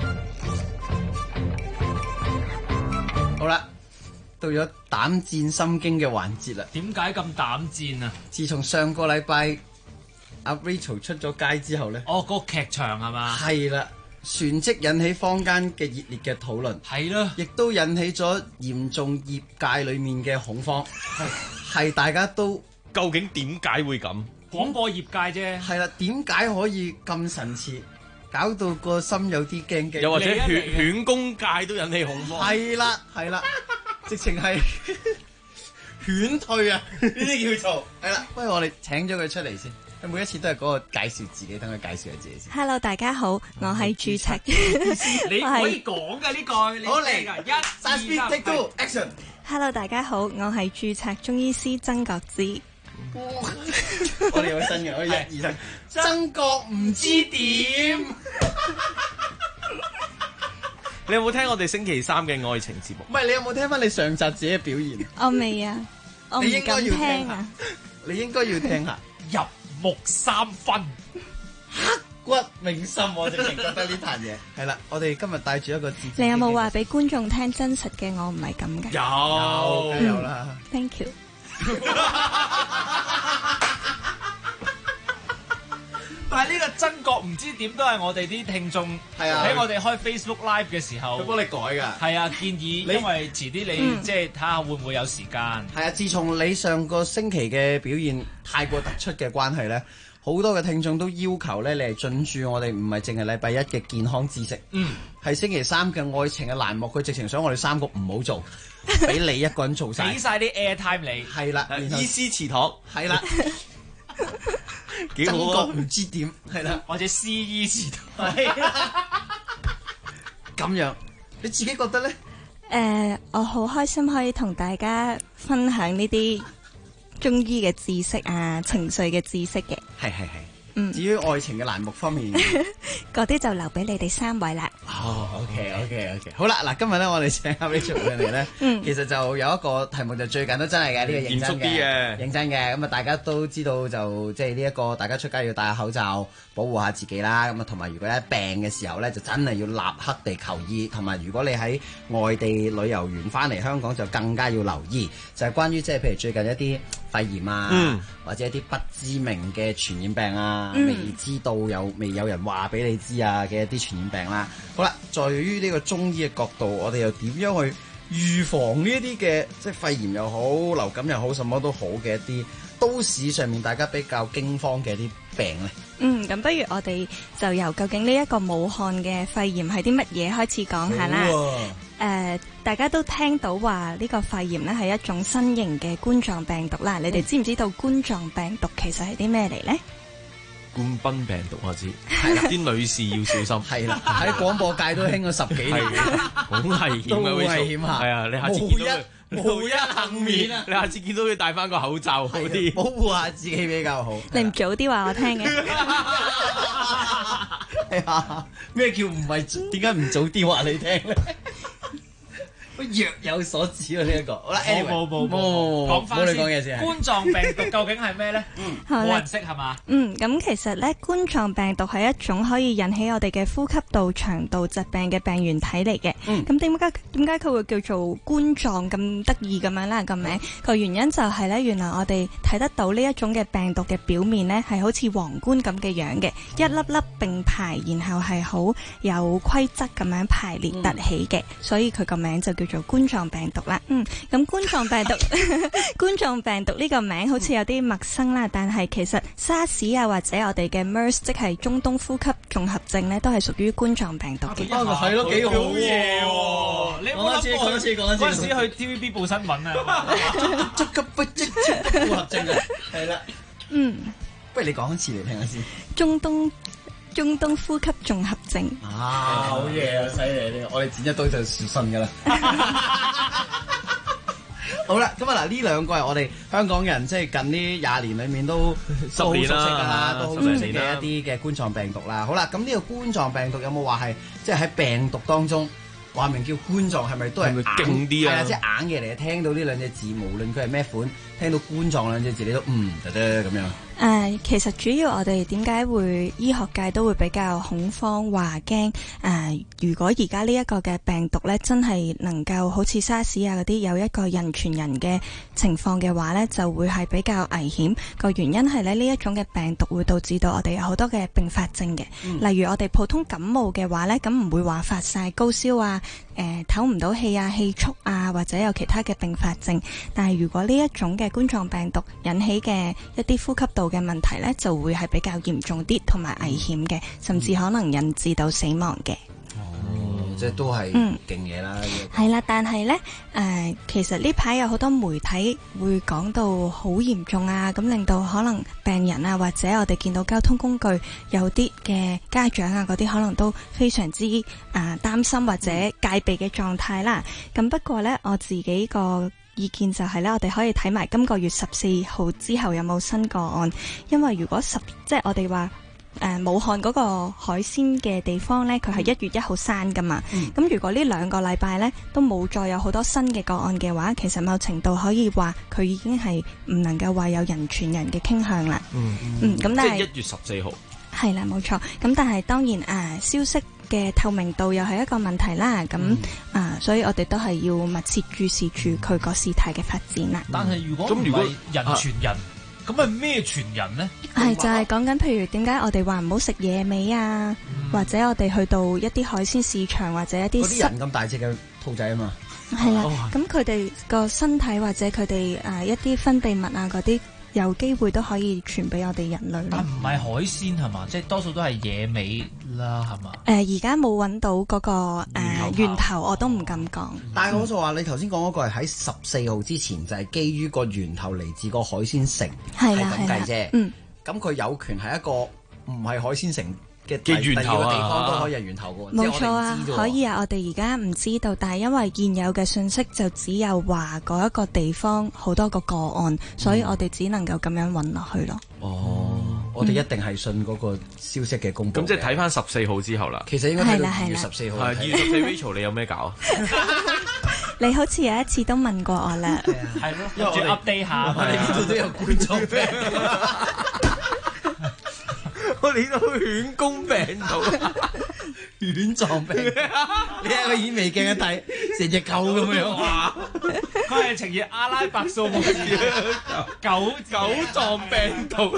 好啦。到咗膽戰心驚嘅環節啦！ 點解咁膽戰啊？ 自從上個禮拜阿 Rachel 出咗街之後咧， 嗰個劇場係嘛？ 係啦，旋即引起坊間嘅熱烈嘅討論， 係咯， 亦都引起咗嚴重業界裏面嘅恐慌，係大家都究竟點解會咁？ 廣播業界啫， 係啦，點解可以咁神似，搞到個心有啲驚驚？ 又或者犬公界都引起恐慌？ 係啦。直情係勸退啊！呢啲叫做係啦。不如我哋請咗佢出嚟先。佢每一次都係嗰個介紹自己，等佢介紹下自己先。 Hello， 大家好，我係註冊。 你可以講㗎呢句。好嚟㗎，1、2、3 take two action。 Hello， 大家好，我係註冊中醫師曾國芝。 我哋有新嘅，我1、2、3。曾國唔知點。 你有冇聽我哋星期3嘅愛情節目？ 唔係，你有冇聽翻你上集自己嘅表現？ 我未啊，我唔敢聽啊。 你應該要聽下。 入木3分， 刻骨銘心，我直情覺得呢壇嘢係啦。我哋今日帶住一個字。 你有冇話俾觀眾聽真實嘅我唔係咁㗎？ 有啦。 Thank you。 但係呢個真覺唔知點都係我哋啲聽眾喺我哋開 Facebook Live 嘅時候， 佢幫你改㗎。 係啊，建議因為遲啲你即係睇下會唔會有時間。 係啊，自從你上個星期嘅表現太過突出嘅關係咧，好多嘅聽眾都要求咧，你係進駐我哋唔係淨係禮拜1嘅健康知識，係星期3嘅愛情嘅欄目，佢直情想我哋3個唔好做，俾你一個人做晒， 俾晒啲 airtime 你。 係啦， 醫師祠堂係啦。 幾好啊！ 唔知點係啦， 或者 CE 字頭咁樣，你自己覺得咧？ 我好開心可以同大家分享呢啲中醫嘅知識啊，情緒嘅知識嘅。 係。 至於愛情嘅欄目方面， 嗰啲就留俾你哋3位啦。 OK， 好啦，嗱，今日咧我哋請阿 Rachel 上嚟咧，其實就有一個題目就最近都真係嘅，呢個認真嘅，認真嘅，咁啊大家都知道就即係呢一個大家出街要戴口罩，保護下自己啦，咁啊同埋如果咧病嘅時候咧就真係要立刻地求醫，同埋如果你喺外地旅遊完翻嚟香港就更加要留意，就係關於即係譬如最近一啲肺炎啊，或者一啲不知名嘅傳染病啊，未知道未有人話俾你知啊嘅一啲傳染病啦。好啦，在於呢個中醫嘅角度，我哋又點樣去預防呢一啲嘅即係肺炎又好、流感又好、什麼都好嘅一啲都市上面大家比較驚慌嘅一啲病呢？ 咁不如我哋就由究竟呢一個武漢嘅肺炎係啲乜嘢開始講下啦。大家都聽到話呢個肺炎呢係一種新型嘅冠狀病毒啦。你哋知唔知道冠狀病毒其實係啲咩嚟呢？ 冠賓病毒我知，係啦，啲女士要小心。係啦， 喺廣播界都興咗10幾年， 好危險啊！ 好危險嚇。 係啊，你下次見到佢無一幸免啊！你下次見到佢戴翻個口罩好啲， 保護下自己比較好。 你唔早啲話我聽嘅。 係啊，咩叫唔係？點解唔早啲話你聽咧？若有所指啊！呢一個好啦， 冇，講翻先。冠狀病毒究竟係咩咧？冇人識係嘛？ 咁其實咧，冠狀病毒係一種可以引起我哋嘅呼吸道、腸道疾病嘅病原體嚟嘅。咁點解佢會叫做冠狀咁得意咁樣啦？個名個原因就係咧，原來我哋睇得到呢一種嘅病毒嘅表面咧，係好似皇冠咁嘅樣嘅，一粒粒並排，然後係好有規則咁樣排列凸起嘅，所以佢個名就叫做冠狀病毒啦。咁冠狀病毒呢個名好似有啲陌生啦，但係其實 SARS 啊或者我哋嘅 MERS 即係中東呼吸綜合症咧，都係屬於冠狀病毒嘅。 係咯，幾好嘢喎！你講多次。嗰陣時去 TVB 報新聞啊， 呼吸綜合症啊，係啦。不如你講一次嚟聽下先。 中東呼吸綜合症好嘢啊，犀利！我哋剪一刀就信㗎啦。好啦，咁啊嗱，呢兩個係我哋香港人即係近呢20年裏面都10年啦，都好熟悉嘅一啲嘅冠狀病毒啦。好啦，咁呢個冠狀病毒有冇話係即係喺病毒當中話明叫冠狀係咪都係勁啲啊？ 係啊，即係硬嘢嚟。聽到呢兩隻字，無論佢係咩款，聽到冠狀兩隻字，你都得咁樣。 其實主要我哋點解會醫學界都會比較恐慌，話驚如果而家呢一個嘅病毒咧，真係能夠好似沙士啊嗰啲有一個人傳人嘅情況嘅話咧，就會係比較危險。個原因係咧，呢一種嘅病毒會導致到我哋有好多嘅併發症嘅。例如我哋普通感冒嘅話咧，咁唔會話發晒高燒啊，唞唔到氣啊、氣促啊，或者有其他嘅併發症。但係如果呢一種嘅冠狀病毒引起嘅一啲呼吸道嘅問題呢，就會係比較嚴重啲，同埋危險嘅，甚至可能引致到死亡嘅。 即係都係勁嘢啦。 係啦，但係呢，其實呢排有好多媒體會講到好嚴重啊，咁令到可能病人啊，或者我哋見到交通工具有啲嘅家長啊，嗰啲可能都非常之擔心或者戒備嘅狀態啦。咁不過呢，我自己個意見就係咧，我哋可以睇埋今個月14號之後有冇新個案，因為如果即係我哋話武漢嗰個海鮮嘅地方呢，佢係1月1號閂噶嘛。咁如果呢2個禮拜呢都冇再有好多新嘅個案嘅話，其實某程度可以話佢已經係唔能夠話有人傳人嘅傾向啦。咁但係即係1月14號係啦，冇錯。咁但係當然消息嘅透明度又係一個問題啦。咁所以我哋都係要密切注視住佢個事態嘅發展啦。 但係如果唔係人傳人，咁係咩傳人呢？ 係就係講緊，譬如點解我哋話唔好食野味啊，或者我哋去到一啲海鮮市場或者一啲人咁大隻嘅兔仔啊嘛。 係啦，咁佢哋個身體或者佢哋一啲分泌物啊嗰啲，有機會都可以傳俾我哋人類。 但唔係海鮮係嘛？即係多數都係野味啦，係嘛？ 而家冇揾到嗰個源頭，我都唔敢講。 但係我就話你頭先講嗰個係喺14號之前，就係基於個源頭嚟自個海鮮城，係咁計啫。咁佢有權係一個唔係海鮮城嘅源頭嘅地方都可以係源頭嘅。 冇錯啊，可以啊。我哋而家唔知道，但係因為現有嘅信息就只有話嗰一個地方好多個案，所以我哋只能夠咁樣揾落去咯。 我哋一定係信嗰個消息嘅公佈。 咁即係睇翻14號之後啦。 其實應該睇到2月14號。 2月14 Rachel 你有咩搞啊？ 你好似有一次都問過我啦。 係咯，因為我 update 下， 我哋呢度都有冠狀病毒。 我哋都犬公病毒、 犬狀病毒，你喺個顯微鏡一睇，成隻狗咁樣。 佢係呈現阿拉伯數目字，狗狀病毒。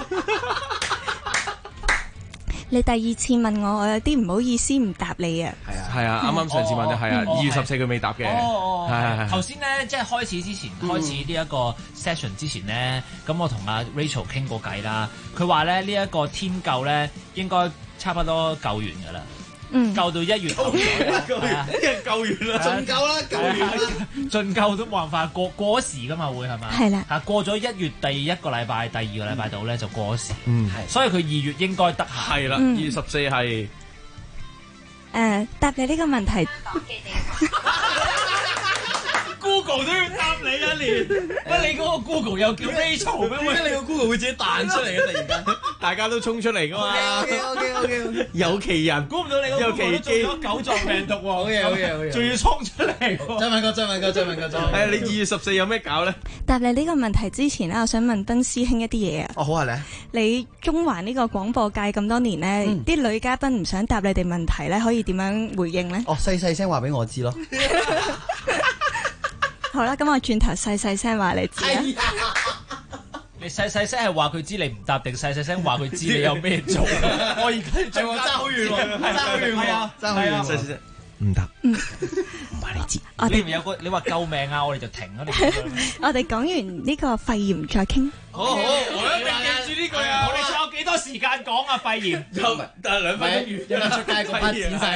你第二次問我，我有啲唔好意思唔答你啊。 係啊，啱啱上次問咗，係啊，2月14佢未答嘅。係。 頭先咧，即係開始之前，開始呢一個 session 之前咧，咁我同阿 Rachel 傾過偈啦。佢話咧呢一個天救咧應該差不多救完㗎啦。救到1月頭， 一日救完啦， 盡救啦，救完啦， 盡救都冇辦法過咗時㗎嘛，會係嘛？ 係啦， 過咗1月第一個禮拜、第2個禮拜度咧就過咗時。所以佢2月應該得閒。 係啦，2月14係。 答你呢個問題。 Google 都要答你啊，連喂你嗰個 Google 又叫 Rachel 咩？ 點解你個 Google 會自己彈出嚟嘅？突然間， 大家都衝出嚟噶嘛 ？OK， 有奇人， 估唔到你個 Google 都做咗狗狀病毒喎！ 好嘢， 仲要衝出嚟！ 再問個。 你2月14有咩搞咧？ 答你呢個問題之前咧，我想問斌師兄一啲嘢啊。 哦，好啊， 你中環呢個廣播界咁多年咧，啲女嘉賓唔想答你哋問題咧，可以點樣回應咧？ 哦，細聲話俾我知咯。 好啦，咁我轉頭細聲話你知啊。 你細聲係話佢知你唔答，定細聲話佢知你有咩做？我而家仲爭好遠喎，爭好遠， 細聲唔答，唔話你知。 你唔有個你話救命啊，我哋就停啦。 我哋講完呢個肺炎再傾。 好，我一定記住呢句啊！我哋仲有幾多時間講啊？肺炎得2分鐘完， 一陣出街個班剪晒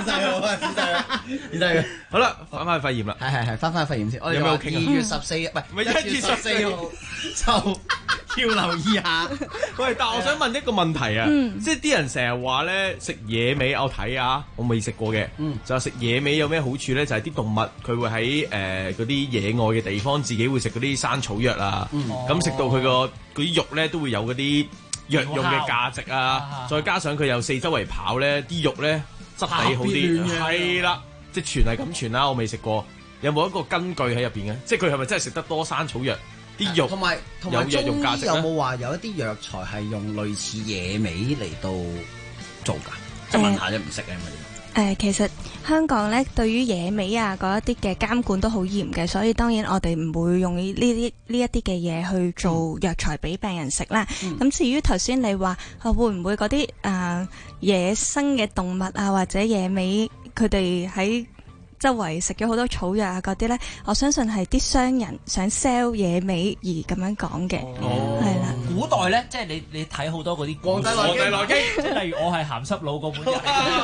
佢。 好啦，翻去肺炎啦。 係，翻去肺炎先。我哋有咩好傾啊？ 2月14，唔係1月14號就要留意下。 喂，但係我想問一個問題啊，即係啲人成日話咧食野味，我睇啊，我未食過嘅，就係食野味有咩好處咧？就係啲動物佢會喺嗰啲野外嘅地方，自己會食嗰啲山草藥啊，咁食到佢嗰啲肉咧都會有嗰啲藥用嘅價值啊，再加上佢又四周圍跑咧，啲肉咧質地好啲，係啦，即係傳係咁傳啦，我未食過，有冇一個根據喺入邊嘅？即係佢係咪真係食得多山草藥啲肉？ 同埋有藥用價值咧？ 有冇話有一啲藥材係用類似野味嚟到做㗎？即係問下啫，唔識嘅咪。 其實香港咧對於野味啊嗰一啲嘅監管都好嚴嘅，所以當然我哋唔會用呢一啲嘅嘢去做藥材俾病人食啦。咁至於頭先你話會唔會嗰啲野生嘅動物啊或者野味，佢哋喺周圍食咗好多草藥啊嗰啲咧，我相信係啲商人想 sell 野味而咁樣講嘅，係啦。 古代咧，即係你睇好多嗰啲《黃帝內經》，即係例如我係鹹濕佬嗰本嘢，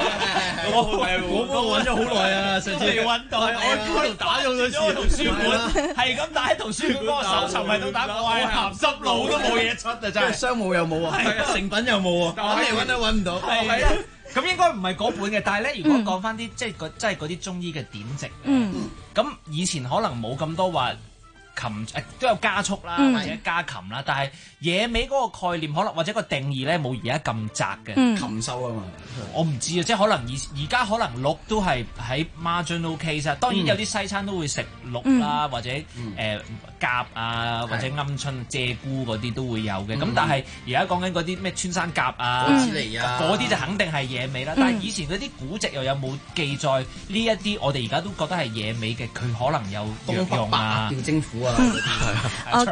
我揾咗好耐啊，上次未揾到，我喺度打咗個字，圖書館係咁打喺圖書館嗰個搜尋係度打，我係鹹濕佬都冇嘢出啊，真係商務又冇啊，成品又冇啊，揾嚟揾都揾唔到。 咁應該唔係嗰本嘅，但係咧，如果講翻啲即係嗰啲中醫嘅典籍，咁以前可能冇咁多話都有加速啦，或者加禽啦，但係野味嗰個概念可能或者個定義咧冇而家咁窄嘅， 禽獸啊嘛， 我唔知啊，即係可能而家可能鹿都係喺 marginal case 啊，當然有啲西餐都會食鹿啦，或者鴿啊，或者鵪鶉、鷓鴣嗰啲都會有嘅，咁但係而家講緊嗰啲咩穿山甲啊，嗰啲就肯定係野味啦。但係以前嗰啲古籍又有冇記載呢一啲？我哋而家都覺得係野味嘅，佢可能有藥用啊， 吊睛虎啊， 我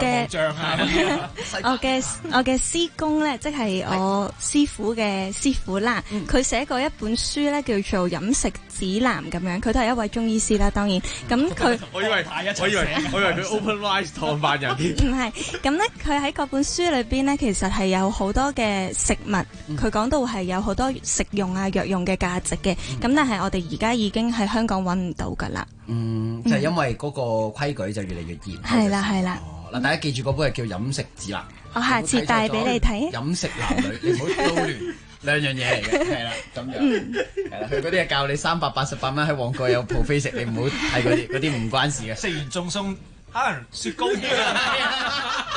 嘅師公咧，即係我師傅嘅師傅啦。佢寫過一本書咧，叫做《飲食指南》咁樣。佢都係一位中醫師啦，當然。咁佢我以為佢 Open Rice 創辦人添。 唔係，咁咧佢喺嗰本書裏邊咧，其實係有好多嘅食物，佢講到係有好多食用啊、藥用嘅價值嘅。咁但係我哋而家已經喺香港揾唔到㗎啦。 就係因為嗰個規矩就越嚟越嚴。 係啦。 嗱，大家記住嗰本係叫飲食指南。 我下次帶俾你睇。 飲食男女，你唔好撈亂兩樣嘢嚟嘅，係啦，咁樣係啦。佢嗰啲係教你388蚊喺旺角有 buffet食，你唔好睇嗰啲唔關事嘅。 食完仲送可能雪糕添啊！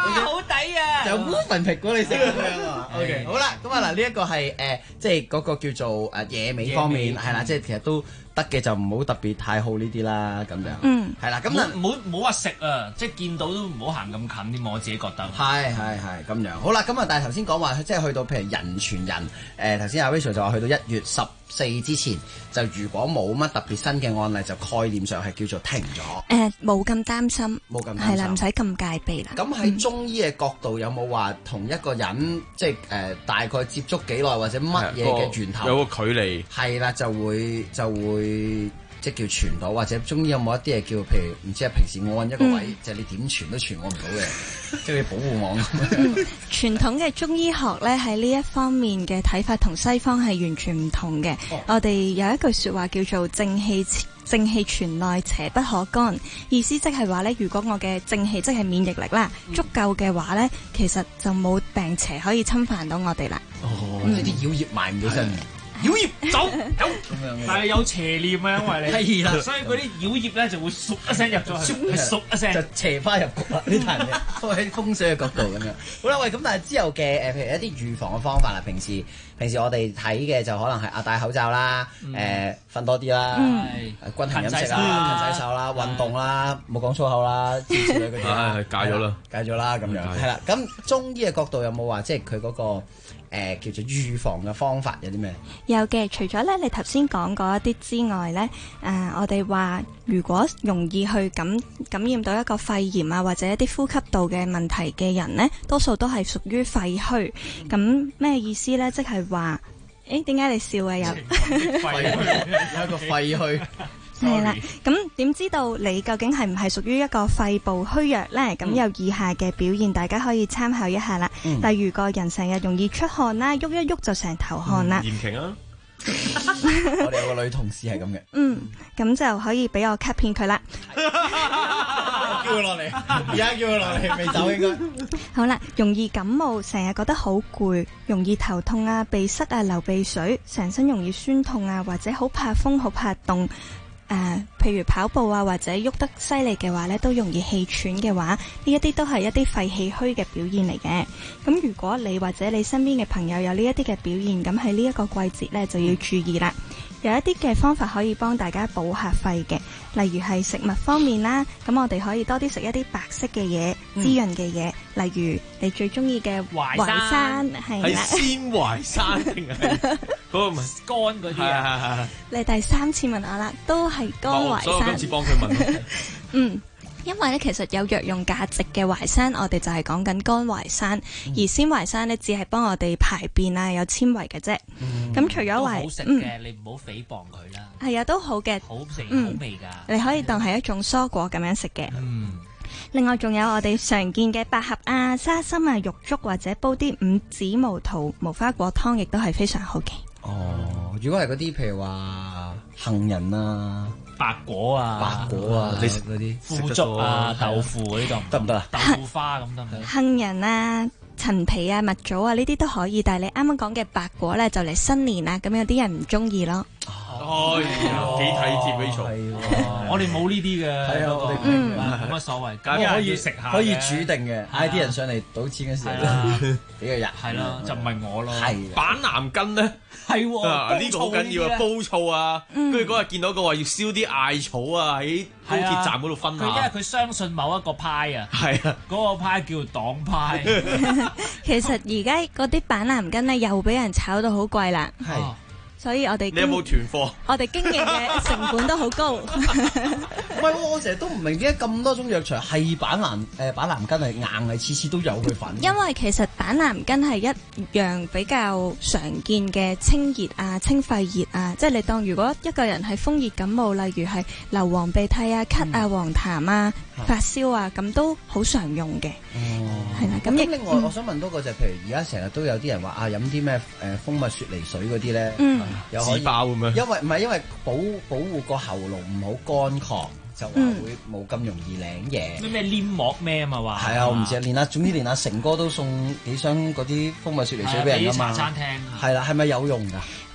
好抵啊！ 就烏份蘋果你食咁樣啊？OK，好啦，咁啊嗱，呢一個係即係嗰個叫做野味方面係啦，即係其實都得嘅，就唔好特別太好呢啲啦，咁樣。係啦，咁唔好話食啊，即係見到都唔好行咁近添，我自己覺得。 係咁樣。好啦，咁啊，但係頭先講話即係去到譬如人傳人，頭先阿 Rachel 就話去到1月14之前，就如果冇乜特別新嘅案例，就概念上係叫做停咗。 冇咁擔心，係啦，唔使咁戒備啦。 咁喺中醫嘅角度，有冇話同一個人即係大概接觸幾耐或者乜嘢嘅源頭有個距離？ 係啦，就會即係叫傳到，或者中醫有冇一啲嘢叫，譬如唔知係平時按一個位，就係你點傳都傳我唔到嘅，即係保護網咁。 傳統嘅中醫學咧，喺呢一方面嘅睇法同西方係完全唔同嘅。我哋有一句説話叫做正氣傳內，邪不可干。意思即係話咧，如果我嘅正氣即係免疫力啦足夠嘅話咧，其實就冇病邪可以侵犯到我哋啦。 呢啲妖孽埋唔到身。 妖孽走，但係有邪念啊，因為你係啦， 所以嗰啲妖孽咧就會唰一聲入咗去，唰一聲就邪翻入局啦。呢壇嘢都喺風水嘅角度咁樣。好啦，喂，咁但係之後嘅譬如一啲預防嘅方法啦，平時我哋睇嘅就可能係戴口罩啦，瞓多啲啦，均衡飲食啦，勤洗手啦，運動啦，冇講粗口啦，之類嗰啲。戒咗啦，咁樣係啦。咁中醫嘅角度有冇話即係佢嗰個？叫做預防嘅方法有啲咩？ 有嘅，除咗咧你頭先講嗰一啲之外咧，我哋話如果容易去感染到一個肺炎啊，或者一啲呼吸道嘅問題嘅人咧，多數都係屬於肺虛。咁咩意思咧？即係話，點解你笑啊？有一個肺虛。 係啦，咁點知道你究竟係唔係屬於一個肺部虛弱呢？咁有以下嘅表現，大家可以參考一下啦。例如個人成日容易出汗啦，喐一喐就成頭汗啦。 嚴瓊啊！ 我哋有個女同事係咁嘅。 咁就可以俾我 cut 片佢啦。 叫佢落嚟，而家叫佢落嚟，未走應該。 好啦，容易感冒，成日覺得好攰，容易頭痛啊、鼻塞啊、流鼻水，成身容易酸痛啊，或者好怕風、好怕凍。譬如跑步啊，或者喐得犀利嘅話呢，都容易氣喘嘅話，呢一啲都係一啲肺氣虛嘅表現嚟嘅。咁如果你或者你身邊嘅朋友有呢一啲嘅表現，咁喺呢一個季節呢，就要注意啦。有一啲嘅方法可以幫大家補下肺嘅，例如係食物方面啦，咁我哋可以多啲食一啲白色嘅嘢，滋潤嘅嘢，例如你最中意嘅淮山，係鮮淮山定係嗰個唔係乾嗰啲啊？ 你第三次問我啦，都係乾淮山。 所以我今次幫佢問。 因為咧，其實有藥用價值嘅淮山，我哋就係講緊乾淮山，而鮮淮山呢，只係幫我哋排便啊，有纖維嘅啫。咁除咗好食嘅，你唔好誹謗佢啦。 係啊，都好嘅， 好食好味㗎。 你可以當係一種蔬果咁樣食嘅。另外仲有我哋常見嘅百合啊、沙參啊、玉竹或者煲啲五子無桃無花果湯，亦都係非常好嘅。 如果係嗰啲譬如話杏仁啊、 白果啊、 你食嗰啲腐竹啊、豆腐嗰啲得唔得啊？豆腐花咁得唔得？ 杏仁啊、陳皮啊、蜜棗啊呢啲都可以，但係你啱啱講嘅白果咧就嚟新年啦，咁有啲人唔中意咯。 幾體貼呢場， 我哋冇呢啲嘅， 係啊，我哋冇乜所謂， 可以食下，可以煮定嘅，嗌啲人上嚟賭錢嘅時候，俾個人係啦，就唔係我咯。 係板藍根咧， 係呢個好緊要啊，煲醋啊，跟住嗰日見到個話要燒啲艾草啊，喺高鐵站嗰度分下。 因為佢相信某一個派啊， 係啊， 嗰個派叫黨派。 其實而家嗰啲板藍根咧又俾人炒到好貴啦。 係。 所以我哋你有冇囤貨？ 我哋經營嘅成本都好高。 唔係，我成日都唔明點解咁多種藥材係板藍根係硬係次次都有佢份。 因為其實板藍根係一樣比較常見嘅清熱啊、清肺熱啊，即係你當如果一個人係風熱感冒，例如係流黃鼻涕啊、咳啊、黃痰啊、發燒啊，咁都好常用嘅。係啦，咁另外我想問多個就係，譬如而家成日都有啲人話飲啲咩蜂蜜雪梨水嗰啲咧。 有自爆咁樣， 因為保護個喉嚨唔好乾涸，就話會冇咁容易領嘢。 咩黏膜咩啊嘛話？ 係啊，我唔知啊，總之連阿成哥都送幾箱嗰啲蜂蜜雪梨水俾人啊嘛。 茶餐廳係啦，係咪有用㗎？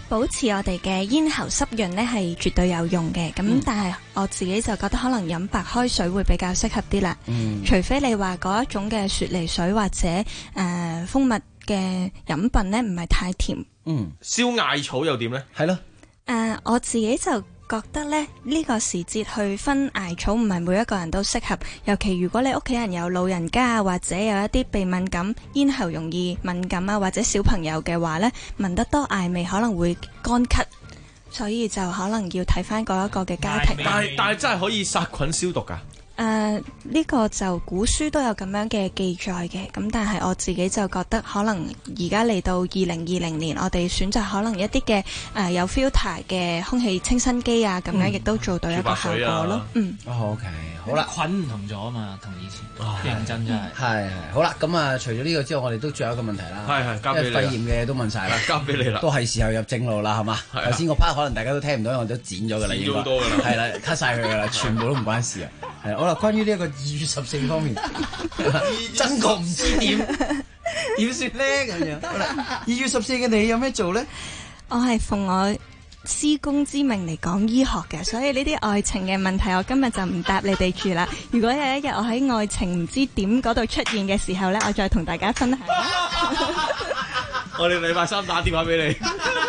保持我哋嘅咽喉濕潤呢係絕對有用嘅，咁但係我自己就覺得可能飲白開水會比較適合啲啦。除非你話嗰一種嘅雪梨水或者蜂蜜嘅飲品呢唔係太甜。 燒艾草又點呢？ 係咯。 我自己就覺得咧，呢個時節去分艾草唔係每一個人都適合，尤其如果你屋企人有老人家啊，或者有一啲鼻敏感、咽喉容易敏感啊，或者小朋友嘅話呢，聞得多艾味可能會乾咳，所以就可能要睇翻嗰一個嘅家庭。 但係真係可以殺菌消毒㗎？ 呢個就古書都有咁樣嘅記載嘅，咁但係我自己就覺得可能而家嚟到2020年，我哋選擇可能一啲嘅有 filter 嘅空氣清新機啊，咁樣亦都做到一個效果咯。 OK， 好啦， 菌唔同咗嘛，同以前認真真係好啦。咁啊，除咗呢個之外，我哋都仲有一個問題啦。 係交俾你。 肺炎嘅都問晒啦， 交俾你啦。 都係時候入正路啦，係嘛？頭先個 part 可能大家都聽唔到，我都剪咗㗎啦， 剪咗好多㗎啦， 係啦，cut 晒佢㗎啦，全部都唔關事啊。係好啦，關於呢一個2月14方面，真確唔知點算咧咁樣。好啦，2月14嘅你有咩做咧？ 我係奉我師公之命嚟講醫學嘅，所以呢啲愛情嘅問題，我今日就唔答你哋住啦。如果有一日我喺愛情唔知點嗰度出現嘅時候咧，我再同大家分享。 我哋禮拜3打電話俾你。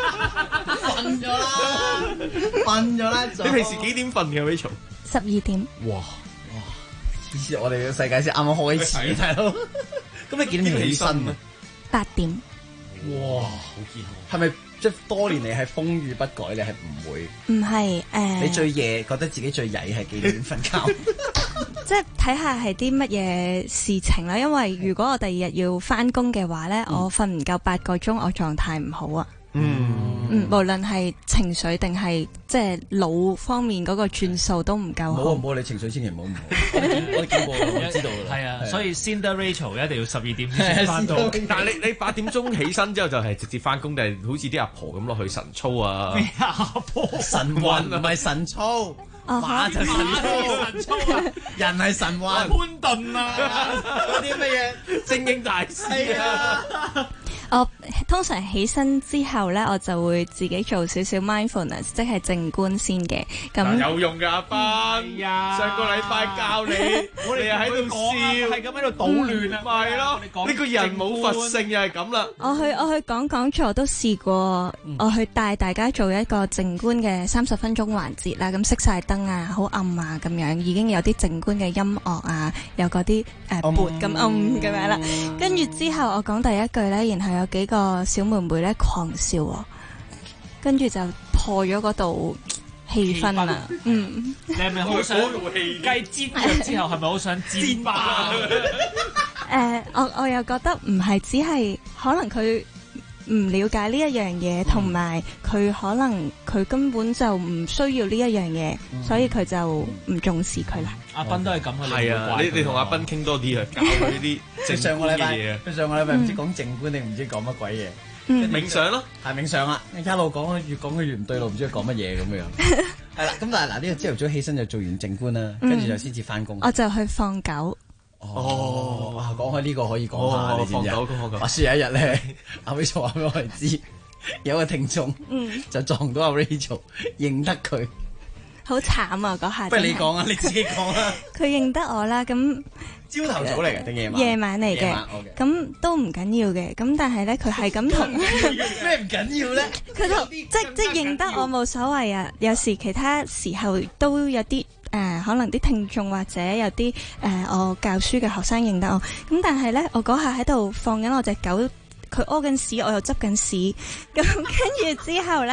瞓咗啦。 你平時幾點瞓嘅 Rachel ？12點。 哇！以前我哋嘅世界先啱啱開始，大佬。咁你幾點起身啊 ？8點。 哇！好健康。係咪即係多年嚟係風雨不改？你係唔會？ 唔係你最夜覺得自己最曳係幾點瞓覺？ 即係睇下係啲乜嘢事情啦。因為如果我第二日要翻工嘅話咧，我瞓唔夠8個鐘，我狀態唔好啊。無論係情緒定係即係腦方面嗰個轉數都唔夠好。 唔好，你情緒千祈唔好。我見過，我知道啦。 係啊，所以先得 Rachel 一定要12點先翻到。 但係你8點鐘起身之後就係直接翻工，定係好似啲阿婆咁落去晨操啊？ 咩阿婆？ 晨運唔係晨操。馬就神操啊！人係神話潘頓啊！ 嗰啲乜嘢精英大師啊！ 我通常起身之後咧，我就會自己做少少 mindfulness， 即係靜觀先嘅。咁有用㗎，阿斌。上個禮拜教你，我哋又喺度笑， 係咁喺度搗亂啊！ 咪係咯，呢個人冇佛性又係咁啦。 我去講座都試過，我去帶大家做一個靜觀嘅30分鐘環節啦。咁熄晒燈啊，好暗啊，咁樣已經有啲靜觀嘅音樂啊，有嗰啲撥咁暗咁樣啦。跟住之後我講第一句咧，然後有幾個小妹妹咧狂笑喎，跟住就破咗嗰度氣氛啦。 你係咪好想雞煎咗之後係咪好想煎巴？ 我又覺得唔係，只係可能佢唔了解呢一樣嘢，同埋佢可能佢根本就唔需要呢一樣嘢，所以佢就唔重視佢啦。 阿斌都係咁嘅， 係啊！你同阿斌傾多啲啊，教佢呢啲上個禮拜嘢。 佢上個禮拜唔知講靜觀定唔知講乜鬼嘢。 冥想咯， 係冥想啊！一路講越講佢越唔對路，唔知佢講乜嘢咁樣。係啦，咁但係嗱，呢個朝頭早起身就做完靜觀啦，跟住就先至翻工。 我就去放狗。 哇！講開呢個可以講下，你知唔知？ 放狗。 話說有一日咧，阿 Rachel 話俾我哋知，有個聽眾就撞到阿 Rachel，認得佢。 好慘啊！嗰下。 不如你講啊，你自己講啊。 佢認得我啦，咁。 朝頭早嚟嘅定夜晚？ 夜晚嚟嘅，咁都唔緊要嘅。咁但係咧，佢係咁同咩唔緊要咧？ 佢同即認得我冇所謂啊。有時其他時候都有啲可能啲聽眾或者有啲我教書嘅學生認得我。咁但係咧，我嗰下喺度放緊我隻狗。佢屙緊屎，我又執緊屎，咁跟住之後咧，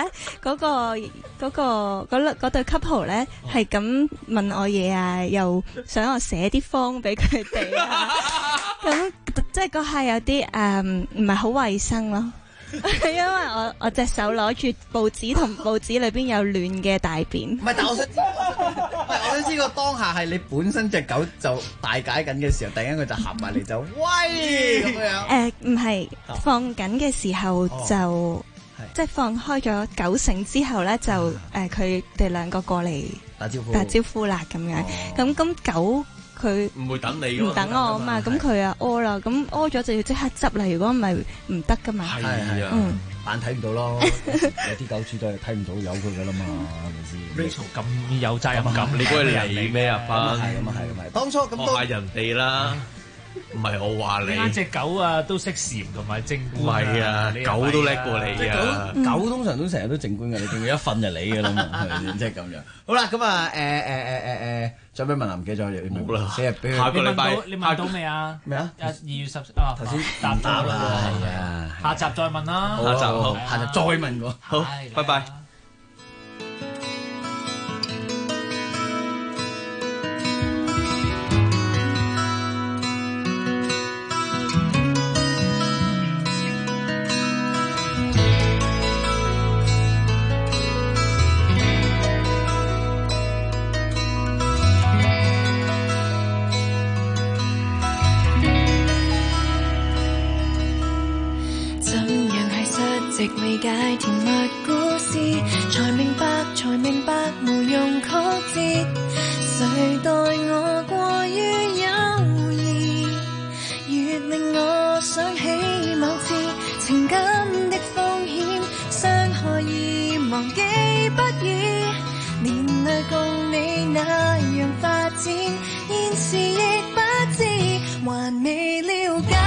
嗰對 couple 咧係咁問我嘢啊，又想我寫啲方俾佢哋啊，咁即係嗰下有啲唔係好衛生咯。因為我隻手攞住報紙，同報紙裏邊有暖嘅大便。 唔係，但我想知個當下係你本身隻狗就大解緊嘅時候，突然間佢就行埋嚟就喂咁樣。 唔係放緊嘅時候就即係放開咗狗繩之後咧，就佢哋兩個過嚟打招呼啦咁樣。咁狗佢唔會等你， 唔等我啊嘛，咁佢啊屙啦，咁屙咗就要即刻執啦，如果唔係唔得噶嘛。 係啊，扮睇唔到咯，有啲狗主都係睇唔到有佢噶啦嘛，係咪先 ？Rachel 咁有責任感， 你估係你咩啊？班係咁啊，係咁啊，當初咁學下人哋啦。唔係我話你， 啱隻狗啊都識禪同埋正觀。 唔係啊，狗都叻過你啊！ 狗通常都成日都正觀嘅，你見佢一瞓就你嘅啦嘛，係咪先？即係咁樣。好啦，咁啊再俾問林記再冇啦，死日俾佢。 下個禮拜你問到未啊？ 咩啊 ？2月10啊，頭先答啦，係啊。下集再問啦。 下集好， 下集再問我。 好，拜拜。 直理解甜蜜故事，才明白無用曲折。誰待我過於友誼，越令我想起某次情感的風險，傷害已忘記不易。年來共你那樣發展，現時亦不知，還未了解。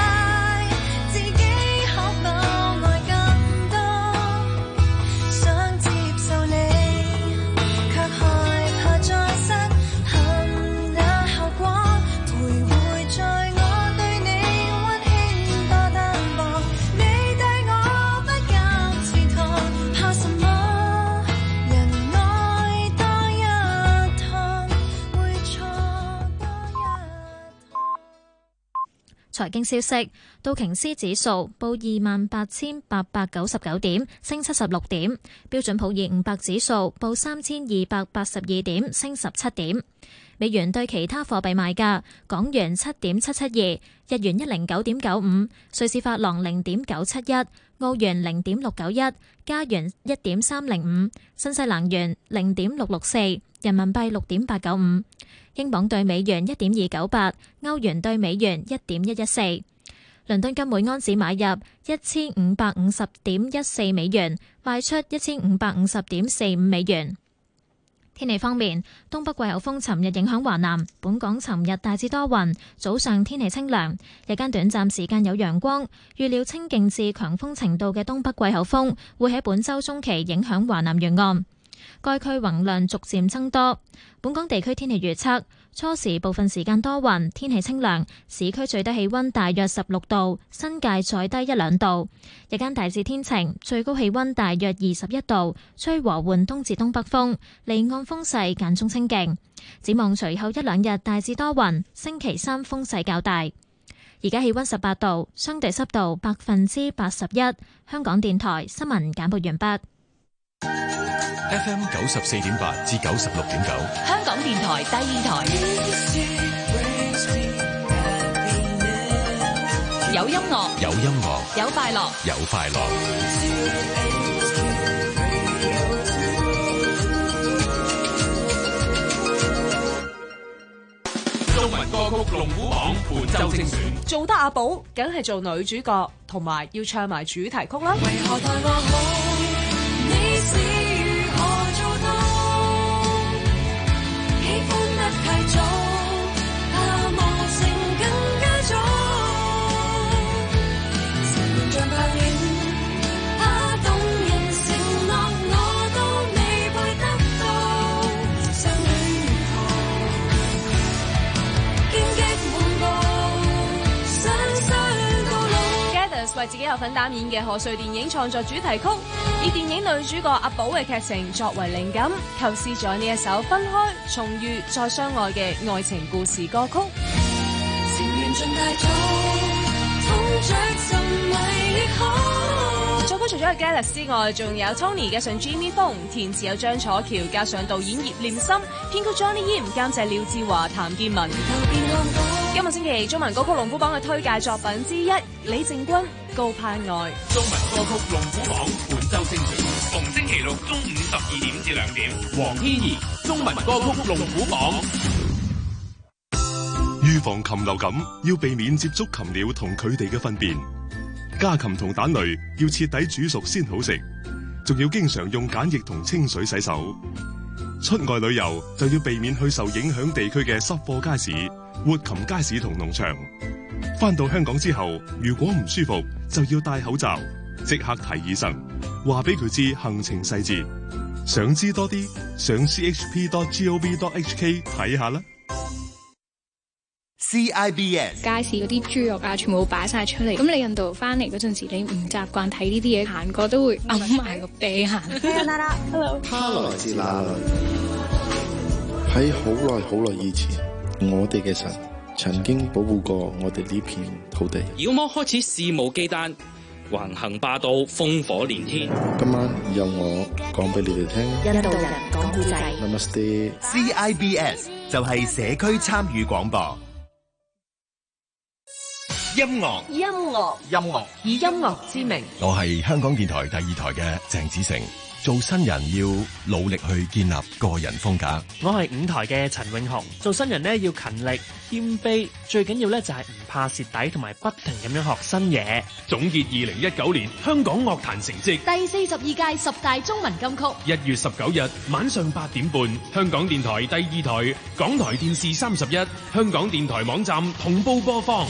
財經消息，道瓊斯指數報28,899點，升76點；標準普爾500指數報3,282點，升17點。美元對其他貨幣賣價：港元7.772，日元109.95，瑞士法郎0.971，澳元0.691，加元1.305，新西蘭元0.664，人民幣6.895。英鎊對美元1.298，歐元對美元1.114。倫敦金每安士買入1550.14美元，賣出1550.45美元。天氣方面，東北季候風尋日影響華南，本港尋日大致多雲，早上天氣清涼，日間短暫時間有陽光。預料清勁至強風程度嘅東北季候風會喺本週中期影響華南沿岸。該區雲量逐漸增多。本港地區天氣預測：初時部分時間多雲，天氣清涼，市區最低氣溫大約16度，新界再低1-2度。日間大致天晴，最高氣溫大約21度，吹和緩東至東北風，離岸風勢間中清勁。展望隨後1-2日大致多雲，星期3風勢較大。而家氣溫18度，相對濕度81%。香港電台新聞簡報完畢。 FM 94.8至96.9， 香港電台第二台，有音樂， 有音樂， 有快樂， 有快樂。 中文歌曲龍虎榜本周精選， 做得阿寶，梗係做女主角，同埋要唱埋主題曲啦。為何待我好？你是太早，怕無情更加早。成年像拍影，怕動人承諾我都未配得到。相戀途，荊棘滿布，上上到老。Gathers 為自己有份擔演嘅賀歲電影創作主題曲，以電影女主角阿寶嘅劇情作為靈感，構思咗呢一首分開、重遇、再相愛嘅愛情故事歌曲。情緣盡太早，痛着沉迷亦好。作曲除咗有 Galaxy 之外，仲有 Tony 加上 Jimmy Fong， 填詞有張楚喬，加上導演葉念琛，編曲 Johnny Yim， 監製廖智華、譚建文。今個星期中文歌曲龍虎榜嘅推介作品之一，李靜君《高攀愛》。 中文歌曲龍虎榜本周精選，逢星期六中午12點至2點。黃天怡中文歌曲龍虎榜。 預防禽流感，要避免接觸禽鳥同佢哋嘅糞便。家禽同蛋類要徹底煮熟先好食，仲要經常用梘液同清水洗手。出外旅遊就要避免去受影響地區嘅濕貨街市、活禽街市同農場。返到香港之後，如果唔舒服，就要戴口罩，即刻睇醫生，話俾佢知行程細節。想知多啲，上 chp.gov.hk 睇下啦。 CIBS 街市嗰啲豬肉啊，全部擺晒出嚟。咁你印度翻嚟嗰陣時，你唔習慣睇呢啲嘢，行過都會揞埋個鼻行。Hello， 他來自哪裏？喺好耐好耐以前，我哋嘅神曾經保護過我哋呢片土地。 妖魔開始肆無忌憚，橫行霸道，烽火連天。 今晚由我講俾你哋聽。 印度人講故仔。 Namaste。 CIBS 就係社區參與廣播。音樂以音樂之名。 我係香港電台第2台嘅鄭子誠。做新人要努力去建立個人風格。 我係5台嘅陳永雄。做新人呢，要勤力謙卑，最緊要呢就係唔怕蝕底，同埋不停咁樣學新嘢。 總結2019年香港樂壇成績。 第42屆10大中文金曲。 1月19日晚上8點半，香港電台第2台、港台電視31、香港電台網站同步播放。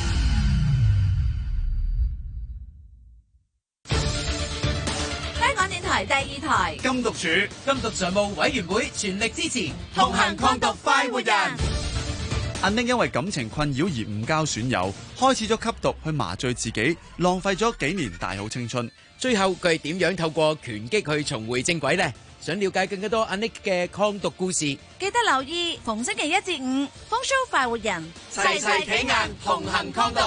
第2台禁毒處禁毒常務委員會全力支持，同行抗毒快活人。 阿寧因為感情困擾而誤交損友，開始咗吸毒去麻醉自己，浪費咗幾年大好青春。 最後佢係點樣透過拳擊去重回正軌呢？想了解更加多阿寧嘅抗毒故事， 記得留意逢星期1至5，風騷快活人，齊齊企硬同行抗毒。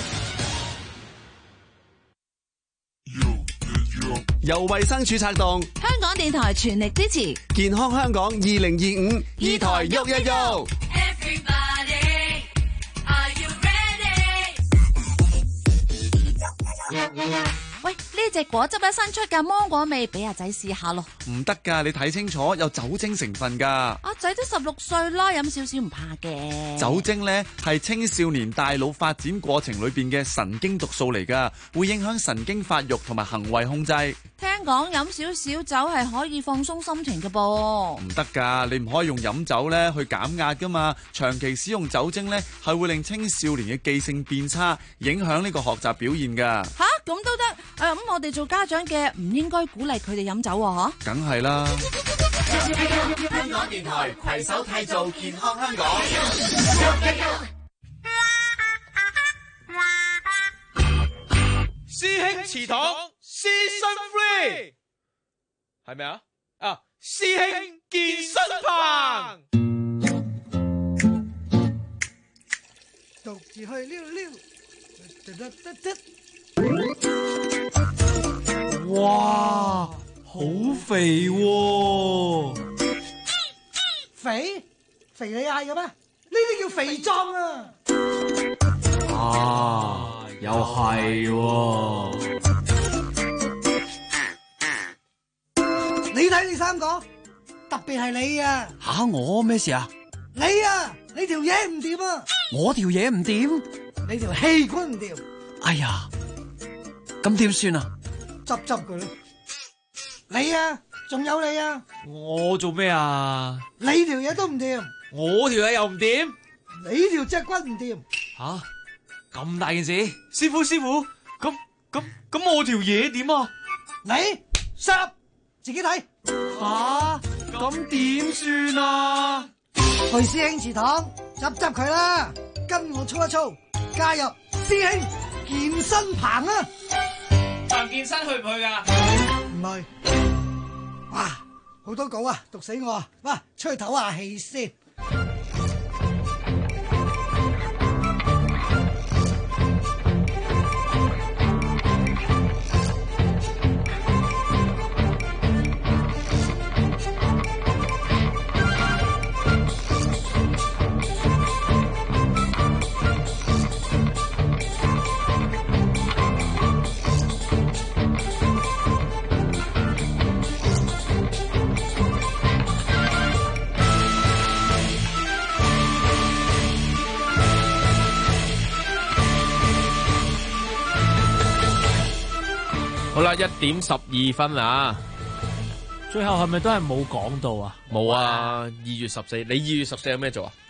由衛生署策動， 香港電台全力支持健康香港2025，二台喐一喐。 喂，呢隻果汁一新出嘅芒果味，俾阿仔試下咯。 唔得噶，你睇清楚，有酒精成分噶。 阿仔都16歲啦，飲少少唔怕嘅。 酒精呢係青少年大腦發展過程裏邊嘅神經毒素嚟噶，會影響神經發育同埋行為控制。 聽講飲少少酒係可以放鬆心情嘅噃。 唔得噶，你唔可以用飲酒呢去減壓噶嘛。長期使用酒精呢係會令青少年嘅記性變差，影響呢個學習表現噶。 吓，咁都得？咁我哋做家長嘅唔應該鼓勵佢哋飲酒喎？ 梗係啦。 香港電台攜手締造健康香港。 師兄祠堂 Season 3係咪啊？師兄健身棚， 獨自去溜溜。 哇，好肥喎！ 肥你嗌嘅咩？呢啲叫肥壯啊！ 又係喎。 你睇你3個，特別係你啊！ 吓，我咩事啊？ 你條嘢唔掂啊！ 我條嘢唔掂？ 你條氣管唔掂？ 哎呀，咁點算啊？ 執佢啦！你仲有你啊！ 我做咩啊？ 你條嘢都唔掂， 我條嘢又唔掂， 你條脊骨唔掂。 吓，咁大件事，師傅，咁我條嘢點啊？ 你濕，自己睇。 吓，咁點算啊？ 去師兄祠堂執佢啦，跟我操一操，加入師兄健身棚啊！ 彭健身去唔去噶？ 唔去。哇，好多稿啊，讀死我啊！哇，出去唞下氣先。 好啦，1:12啊！ 最後係咪都係冇講到啊？ 冇啊！2月14，你2月14有咩做啊？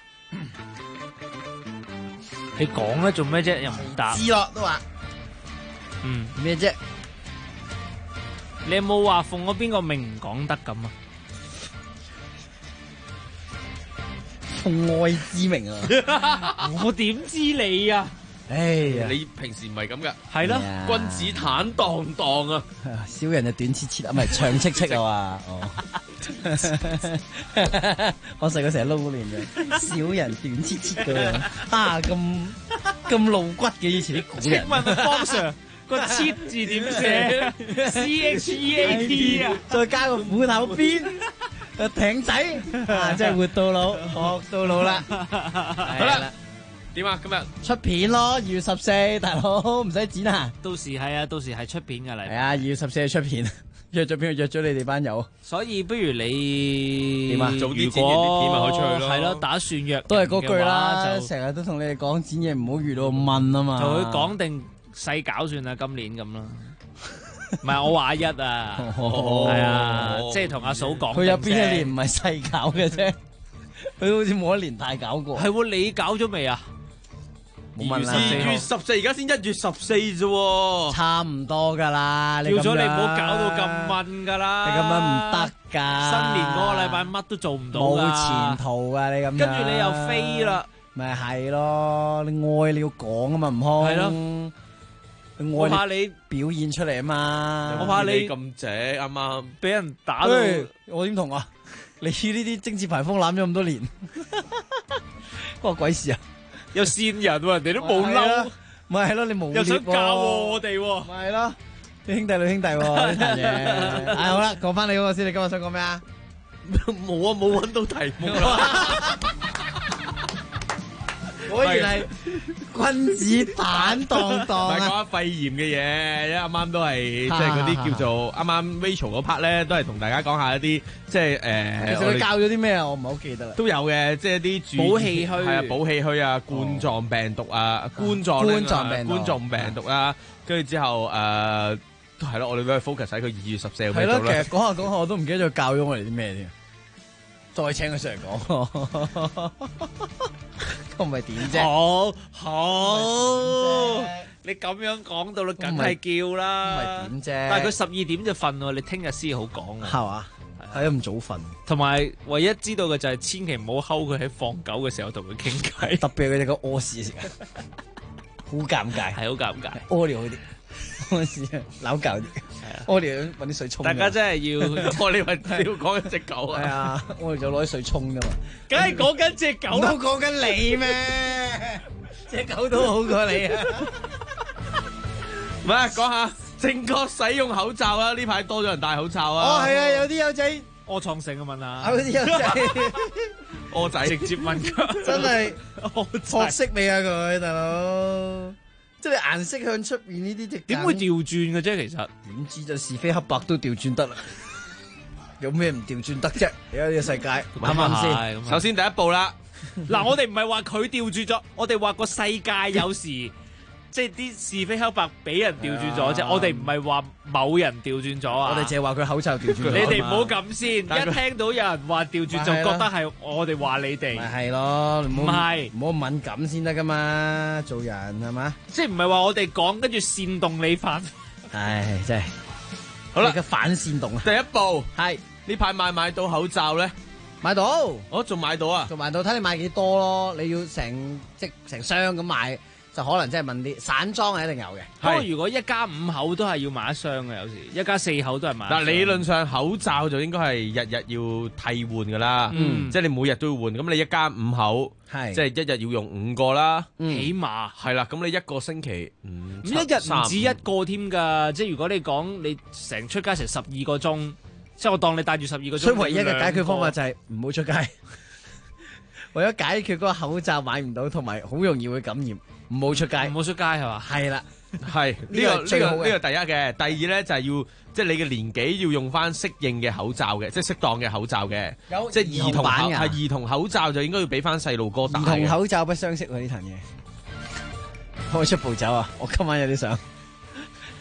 你講咧做咩啫？又唔答。 知咯，都話。咩啫？ 你有冇話奉我邊個命唔講得咁啊？ 奉愛之名啊！ 我點知你啊？ 哎呀， 你平時唔係咁噶， 係咯， 君子坦蕩蕩啊， 小人就短切切啊，唔係長戚戚啊嘛。哦，我細個成日撈亂嘅，小人短切切噶，咁露骨嘅以前啲古人。 請問方 Sir 個切字點寫？CHEAT 啊， 再加個斧頭邊。艇仔啊，真係活到老，學到老啦。 好啦，點啊？今日出片咯，2月14，大佬唔使剪啊。 到時係啊，到時係出片噶嚟。 係啊，2月14出片，約咗邊個？約咗你哋班友。 所以不如你點啊？ 早啲剪完啲片咪可以出去咯。 係咯，打算約都係嗰句啦，成日都同你哋講剪嘢唔好遇到問啊嘛。 就會講定細搞算啦，今年咁啦。唔係我話一啊，係啊，即係同阿嫂講。 佢有邊一年唔係細搞嘅啫？佢好似冇一年大搞過。 係喎，你搞咗未啊？ 冇問啦。 2月14，而家先1月14啫， 差唔多噶啦。 叫咗你唔好搞到咁問噶啦。 你咁樣唔得噶。 新年嗰個禮拜乜都做唔到㗎。 冇前途噶，你咁樣。 跟住你又飛啦。 咪係咯，你愛你要講啊嘛，唔好。係咯。 我怕你表現出嚟啊嘛， 我怕你咁謝啱啱俾人打到， 我點同啊？你呢啲貞節牌坊攬咗咁多年，關我鬼事啊！ 有線人喎，人哋都冇嬲， 咪係咯，你冇又想教我哋喎， 咪係咯，啲兄弟女兄弟呢壇嘢。好啦，講翻你嗰個先，你今日想講咩啊？ 冇啊，冇揾到題目啦。 果然係君子坦蕩蕩。 唔係講下肺炎嘅嘢，因為啱啱都係即係嗰啲叫做啱啱 Rachel 嗰 part 咧，都係同大家講下一啲即係其實佢教咗啲咩啊？我唔係好記得啦。 都有嘅，即係啲補氣虛， 係啊，補氣虛啊，冠狀病毒啊，冠狀病毒啦，跟住之後都係咯，我哋都係 focus 喺佢2月14號。 係咯，其實講下我都唔記得咗教咗我哋啲咩添。再請佢上嚟講，咁咪點啫？ 好，你咁樣講到啦，梗係叫啦。 咪點啫？ 但係佢12點就瞓喎，你聽日先好講啊。 係嘛？係咁早瞓。同埋唯一知道嘅就係千祈唔好睺佢喺放狗嘅時候同佢傾偈， 特別係佢哋個屙屎嘅時間，好尷尬， 係好尷尬。 屙尿嗰啲。嗰時扭舊啲，我哋揾啲水沖。 大家真係要， 我哋要講緊隻狗啊！ 係啊，我哋就攞啲水沖㗎嘛。 梗係講緊隻狗， 都講緊你咩？隻狗都好過你啊！ 唔係講下正確使用口罩啊！呢排多咗人戴口罩啊！ 哦，係啊，有啲友仔屙創性啊問下， 有啲友仔屙仔直接問佢， 真係學識未啊佢大佬？即係顏色向出邊呢啲隻點會調轉嘅啫？其實點知就是非黑白都調轉得啦？有咩唔調轉得啫？而家呢個世界啱啱先？ 首先第一步啦， 嗱，我哋唔係話佢調轉咗，我哋話個世界有時即係啲是非黑白俾人調轉咗啫。我哋唔係話某人調轉咗啊。 我哋淨係話佢口罩調轉咗。 你哋唔好咁先，一聽到有人話調轉就覺得係我哋話你哋。 咪係咯， 唔係唔好敏感先得噶嘛，做人係嘛？ 即係唔係話我哋講跟住煽動你犯？ 唉，真係好啦， 嘅反煽動啊！ 第一步係呢排買到口罩咧， 買到， 我仲買到啊， 仲買到，睇你買幾多咯。你要成箱咁買。就可能真係問啲散裝係一定有嘅， 不過如果1家5口都係要買一箱嘅，有時1家4口都係買一箱。 嗱，理論上口罩就應該係日日要替換噶啦，即係你每日都要換。咁你1家5口，即係一日要用5個啦， 起碼係啦。咁你一個星期一日唔止一個添㗎，即係如果你講你成出街成12個鐘，即係我當你戴住12個鐘。 所以唯一嘅解決方法就係唔好出街，為咗解決嗰個口罩買唔到，同埋好容易會感染。唔好出街， 唔好出街係嘛？ 係啦， 係呢個最好嘅。呢個第一嘅，第二咧就係要即係你嘅年紀要用翻適應嘅口罩嘅，即係適當嘅口罩嘅。 有即係兒童版嘅，係兒童口罩就應該要俾翻細路哥戴。 兒童口罩不相識喎呢壇嘢，可唔可以出步走啊？我今晚有啲想，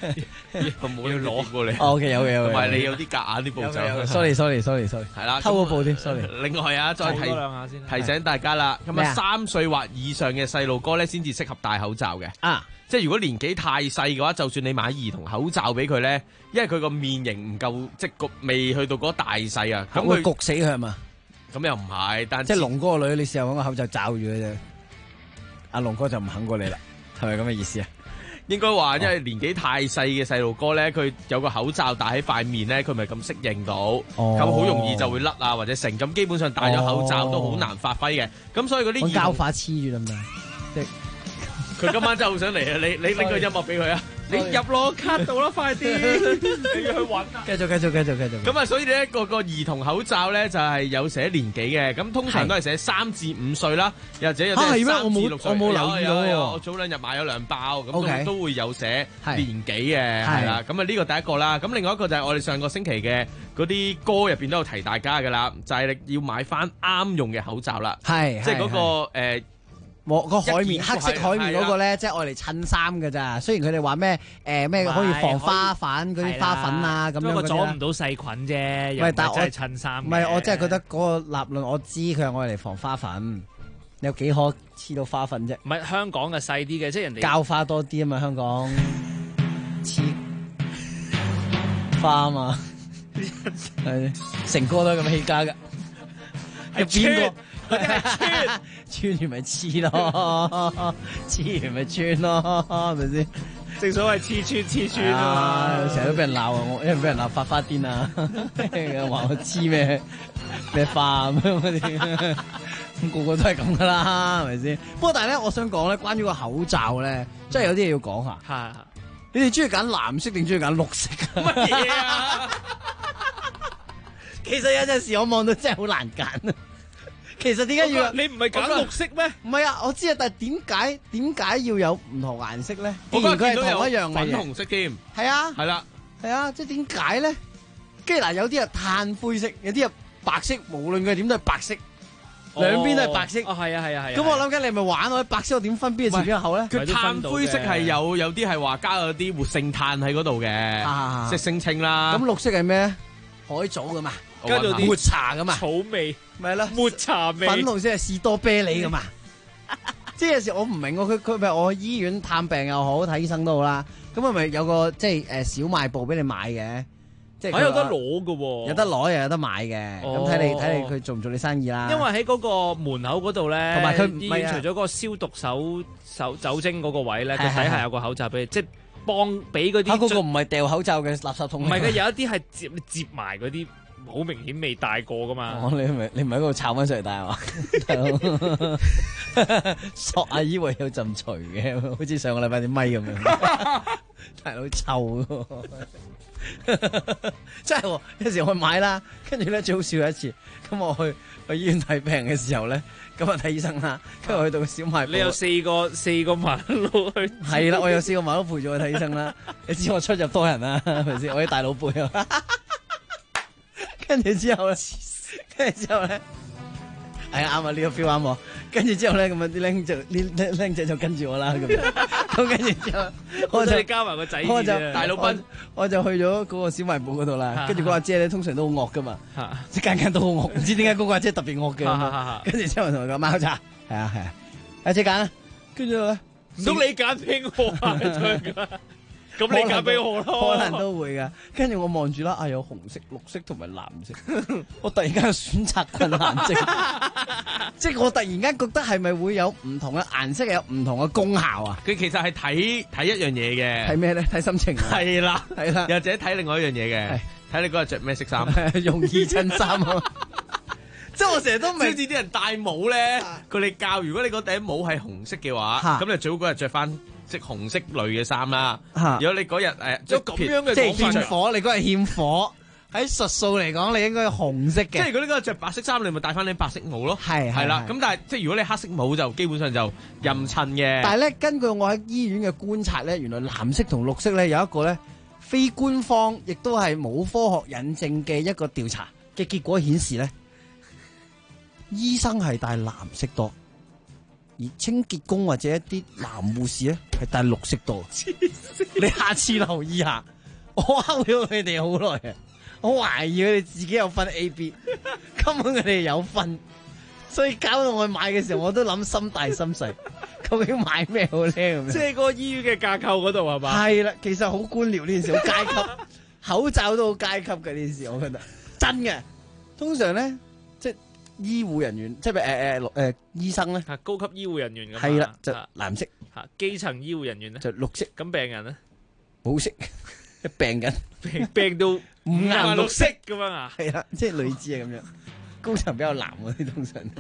冇要攞過你。 OK， 有嘅， 同埋你有啲夾硬啲步驟。 sorry， 係啦， 偷個步添 ，sorry。 另外啊，再提醒大家啦，咁啊3歲或以上嘅細路哥咧，先至適合戴口罩嘅。啊，即係如果年紀太細嘅話，就算你買兒童口罩俾佢咧，因為佢個面型唔夠，即係未去到嗰大細啊，咁會焗死佢係嘛？ 咁又唔係，但即係龍哥個女，你試下揾個口罩罩住佢啫。阿龍哥就唔肯過你啦，係咪咁嘅意思啊？ 應該話，因為年紀太細嘅細路哥咧，佢有個口罩戴喺塊面咧，佢咪咁適應到，咁好容易就會甩啊或者成，咁基本上戴咗口罩都好難發揮嘅。咁所以嗰啲膠化黐住啦嘛，即係佢今晚真係好想嚟啊！你拎個音樂俾佢啊！你入落卡度啦，快啲！你要去揾啊！ 繼續。 咁啊，所以呢一個兒童口罩咧就係有寫年紀嘅，咁通常都係寫3至5歲啦，又或者有啲3至6歲。我冇留意到，我早2日買咗2包，咁都會有寫年紀嘅，係啦。咁啊呢個第一個啦，咁另外一個就係我哋上個星期嘅嗰啲歌入邊都有提大家噶啦，就係你要買翻啱用嘅口罩啦，即係嗰個個海綿黑色海綿嗰個咧，即係愛嚟襯衫㗎咋。雖然佢哋話咩可以防花粉嗰啲花粉啊咁樣， 不過阻唔到細菌啫。又唔係真係襯衫。 唔係，我真係覺得嗰個立論我知佢係愛嚟防花粉。你有幾可黐到花粉啫？ 唔係香港嘅細啲嘅，即係人哋膠花多啲啊嘛，香港黐花啊嘛，係成哥都係咁起家㗎。係邊個？穿完咪黐咯，黐完咪穿咯，係咪先？ 正所謂黐穿啊！ 成日都俾人鬧啊，因為俾人鬧發花癲啊，話我黐咩花咁樣嗰啲，咁個個都係咁噶啦，係咪先？不過但係咧，我想講咧，關於個口罩咧，真係有啲嘢要講下。係，你哋中意揀藍色定中意揀綠色啊？乜嘢啊？其實有陣時我望到真係好難揀。其實點解要你唔係揀綠色咩？ 唔係啊，我知啊，但係點解要有唔同顏色咧？ 我覺得佢係同一樣嘅粉紅色添。 係啊， 係啦， 係啊，即係點解咧？跟住嗱，有啲係炭灰色，有啲係白色，無論佢點都係白色，兩邊都係白色。 哦，係啊。 咁我諗緊你係咪玩我白色？我點分邊個前邊個後咧？ 佢炭灰色係有啲係話加咗啲活性炭喺嗰度嘅，即係聲稱啦。 咁綠色係咩？海藻噶嘛？ 加咗啲抹茶噶嘛， 草味咪啦， 抹茶味， 粉紅色係士多啤梨噶嘛。即係有時我唔明喎，佢咪我去醫院探病又好，睇醫生都好啦。咁係咪有個即係小賣部俾你買嘅？即係有得攞㗎喎， 有得攞又有得買嘅。咁睇你佢做唔做你生意啦。 因為喺嗰個門口嗰度咧， 同埋佢醫院除咗嗰個消毒手酒精嗰個位咧，佢底下有個口罩俾你，即係幫俾嗰啲。嗰個唔係掉口罩嘅垃圾桶。唔係嘅，有一啲係接埋嗰啲。好明顯未戴過噶嘛？ 你唔係喺嗰度摷翻上嚟戴係嘛？索阿姨會有陣除嘅，好似上個禮拜啲咪咁樣，大佬臭真係有時我去買啦，跟住咧最好笑有一次，咁我去醫院睇病嘅時候咧，咁啊睇醫生啦，跟住去到個小賣部， 你有四個馬路去？ 係啦，我有4個馬路陪住我睇醫生啦。你知我出入多人啦，係咪先？我啲大佬輩啊。跟住之後咧，係啱啊！呢個 feel 啱我。跟住之後咧，咁啊啲僆仔就跟住我啦，咁跟住之後， 我就加埋個仔，大佬賓， 我就去咗嗰個小賣部嗰度啦。跟住嗰阿姐咧，通常都好惡噶嘛，即係間都好惡，唔知點解嗰個阿姐特別惡嘅。跟住之後同佢講貓茶，係啊，阿姐揀啦。跟住咧， 唔通你揀俾我啊？咁你揀俾我咯， 可能都會噶。跟住我望住啦，有紅色、綠色同埋藍色。我突然間有選擇困難症，即係我突然間覺得係咪會有唔同嘅顏色有唔同嘅功效啊？ 佢其實係睇一樣嘢嘅。 睇咩咧？睇心情。 係啦， 係啦。 又或者睇另外一樣嘢嘅，睇你嗰日着咩色衫， 容易襯衫啊！即係我成日都明， 好似啲人戴帽咧，佢哋教如果你嗰頂帽係紅色嘅話，咁你最好嗰日着翻即紅色類嘅衫啦。如果你嗰日即係咁樣嘅， 即係欠火，你嗰日欠火，喺術數嚟講，你應該係紅色嘅。 即係如果你嗰日着白色衫，你咪戴翻啲白色帽咯。係啦，咁但係即係如果你黑色帽就基本上就任襯嘅。 但係咧，根據我喺醫院嘅觀察咧，原來藍色同綠色咧有一個咧非官方，亦都係冇科學引證嘅一個調查嘅結果顯示咧，醫生係戴藍色多，而而清潔工或者一啲男護士咧係戴綠色多。你下次留意下，我睺咗佢哋好耐啊！我懷疑佢哋自己有分 A、B， 根本佢哋有分，所以搞到我買嘅時候我都諗心大心細，究竟買咩好咧咁樣？ 即係個醫院嘅架構嗰度係嘛？ 係啦，其實好官僚呢件事，好階級，口罩都好階級嘅呢件事，我覺得真嘅。通常咧，即係醫護人員，即係醫生咧， 高級醫護人員咁係啦，就藍色； 基層醫護人員咧就綠色。 咁病人咧冇色，病緊， 病到五顏六色咁樣啊？ 係啦，即係類似係咁樣。高層比較藍嗰啲通常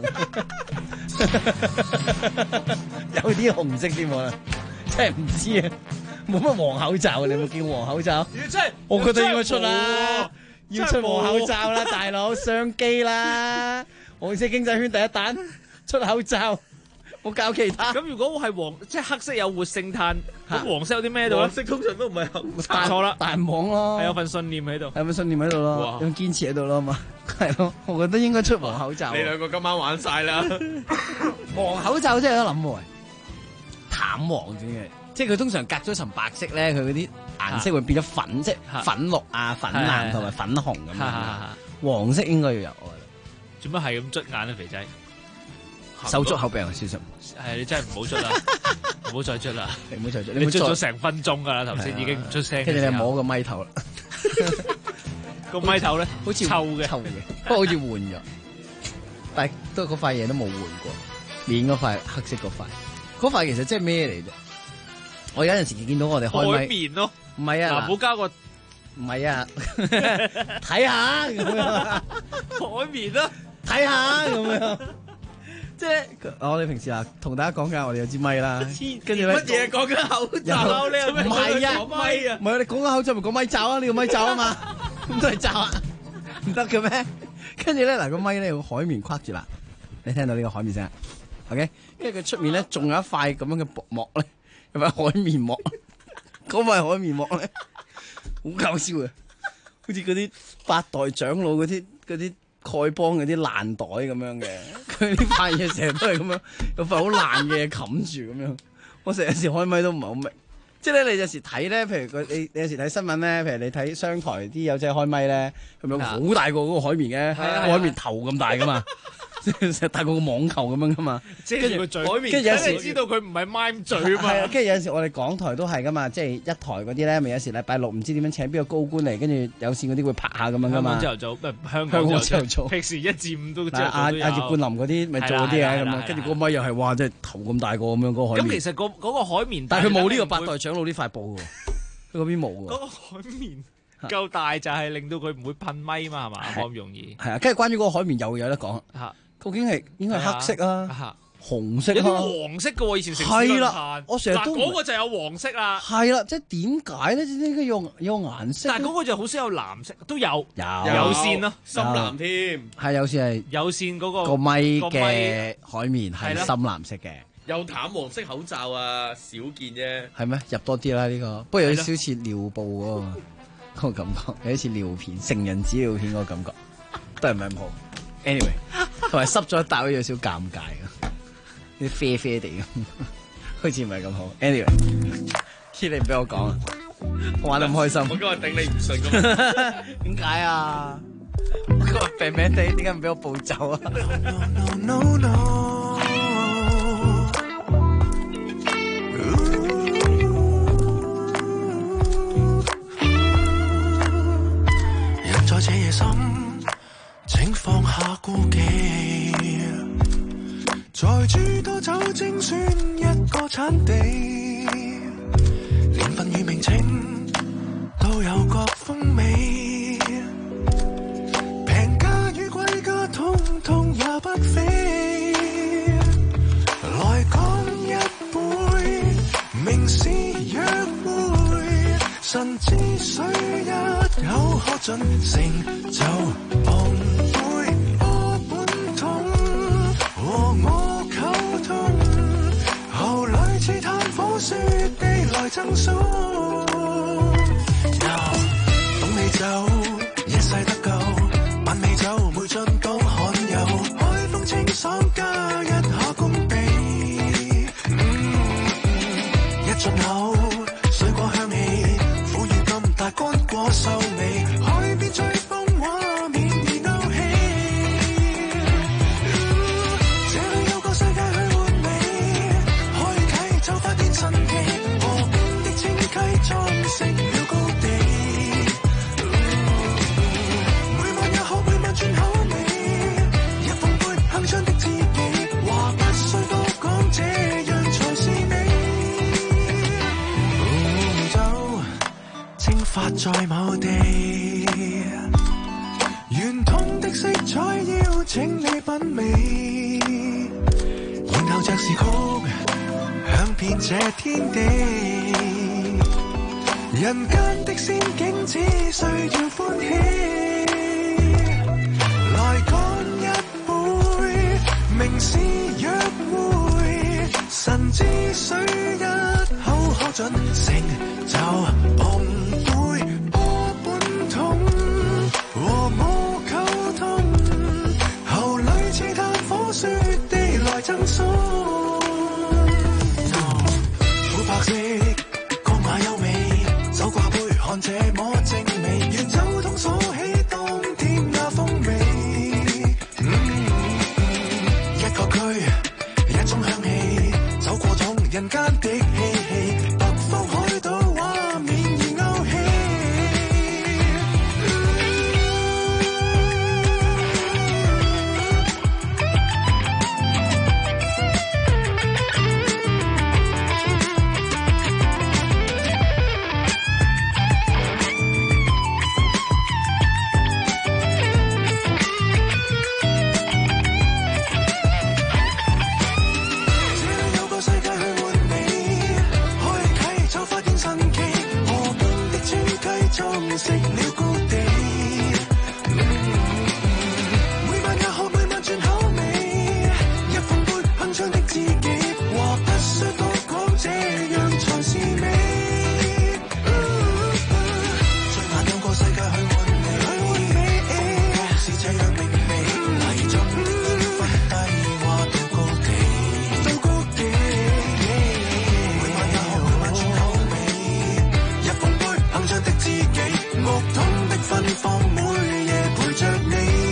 有啲紅色添喎，真係唔知啊！冇乜黃口罩，你有冇見黃口罩？我覺得應該出啦，要出黃口罩啦，大佬商機啦，黃色經濟圈第一彈出口罩，冇搞其他。 咁如果我係即係黑色有活性炭，咁黃色有啲咩度咧？ 黃色通常都唔係錯啦， 彈簧咯， 係有份信念喺度， 有份信念喺度咯，有堅持喺度咯嘛，係咯，我覺得應該出黃口罩。 你兩個今晚玩晒啦， 黃口罩真係有得諗喎，淡黃啲嘅。即係佢通常隔咗層白色咧，佢嗰啲顏色會變咗粉，即係粉綠啊、粉藍同埋粉紅咁樣。黃色應該要有，我覺得。 做乜係咁捽眼啊，肥仔？ 手足口病啊，小心！ 係你真係唔好捽啦，唔好再捽啦， 你唔好再捽。 你捽咗成分鐘噶啦，頭先已經唔出聲。 跟住你摸個咪頭啦， 個咪頭咧好似臭嘅， 不過好似換咗，但係都嗰塊嘢都冇換過，面嗰塊黑色嗰塊其實即係咩嚟啫？我有陣時見到我哋開咪海綿咯， 唔係啊， 嗱，唔好加個， 唔係啊，睇下咁樣， 海綿咯， 睇下咁樣，即係我哋平時同大家講緊，我哋有支咪啦，跟住咧乜嘢講緊口罩咧？ 唔係啊，咪啊，唔係你講緊口罩咪講咪罩啊，你個咪罩啊嘛，咁都係罩啊，唔得嘅咩？跟住咧嗱個咪咧用海綿框住啦，你聽到呢個海綿聲 ，OK？ 跟住佢出面咧仲有一塊咁樣嘅薄膜咧。係咪海綿膜？嗰塊海綿膜咧，好搞笑嘅，好似嗰啲八代長老嗰啲丐幫嗰啲爛袋咁樣嘅。佢呢塊嘢成日都係咁樣，有塊好爛嘅嘢冚住咁樣。我成日有時開咪都唔係好明，即係咧你有時睇咧，譬如你有時睇新聞咧，譬如你睇商台啲友仔開咪咧，係咪好大個嗰個海綿嘅？海綿頭咁大噶嘛？成日大過個網球咁樣噶嘛， 遮住個嘴， 跟住有時知道佢唔係咪嘴啊嘛。 係啊，跟住有陣時我哋港台都係噶嘛，即係一台嗰啲咧，咪有時禮拜六唔知點樣請邊個高官嚟，跟住有線嗰啲會拍下咁樣噶嘛。 朝頭早，香港朝頭早，平時1至5都朝頭早都有。 阿葉冠霖嗰啲咪做嗰啲嘅咁樣，跟住個咪又係哇，即係頭咁大個咁樣嗰個海綿。 咁其實嗰個海綿， 但係佢冇呢個八代長老呢塊布喎，佢嗰邊冇喎。 嗰個海綿夠大就係令到佢唔會噴咪嘛，係嘛？冇咁容易。 係啊，跟住關於嗰個海綿又有得講。究竟係應該係黑色啊、紅色啊？ 有啲黃色嘅喎，以前城市論壇， 我成日都嗰個就有黃色啦。 係啦，即係點解咧？應該有顏色。 但係嗰個就好少有藍色，都有線咯，深藍添。 係有線係有線嗰個個咪嘅海綿係深藍色嘅。 有淡黃色口罩啊，少見啫。 係咩？入多啲啦呢個，不過有少少似尿布嗰個感覺，有啲似尿片、成人紙尿片嗰個感覺，都係唔係咁好。Anyway， 同埋濕咗一笪，有少少尷尬嘅，啲啡啡地咁，好似唔係咁好。Anyway， 你唔俾我講啊，我玩得咁開心。 我今日頂你唔順咁， 點解啊？我今日病病地，點解唔俾我步走啊？ No. 人在這夜深。請放下顧忌，在諸多酒精選一個產地，年份與名稱都有各風味，平價與貴價通通也不菲。來乾一杯，名是約會，神之水一口喝盡，成就夢。和我溝通，後來似炭火雪地來贈送。懂你走，一世得救，品美酒，每樽都罕有。海風清爽，加一下功比， 乾過秀美，海邊追風畫面已勾起。這裏有個世界去玩味，開啟就發現神奇，河邊的清溪裝飾了高地。每晚也學每晚轉口味，一奉杯鏗鏘的知己，話不需多講，這樣才是美。蒸發在某地，圓通的色彩邀請你品味，然後爵士曲響遍這天地，人間的仙境只需要歡喜，來乾一杯，明示約會，神之水一口喝盡，成就碰杯波本痛，和我溝通，喉裏似炭火雪地來贈送，琥珀色光馬優美，手掛杯看這麼精美，願酒桶鎖起當天那風味，一個區一種香氣，走過種人間的嬉戲，北方海島畫面已勾起。食了高地，每晚也學每晚轉口味，一奉杯鏗鏘的知己，話不需多講，這樣才是美。最晚兩個世界去玩味，是這樣明媚，泥中的煙燻低話到高地，到高地。每晚也學每晚轉口味，一奉杯鏗鏘的知己。木桶的芬芳，每夜陪着你。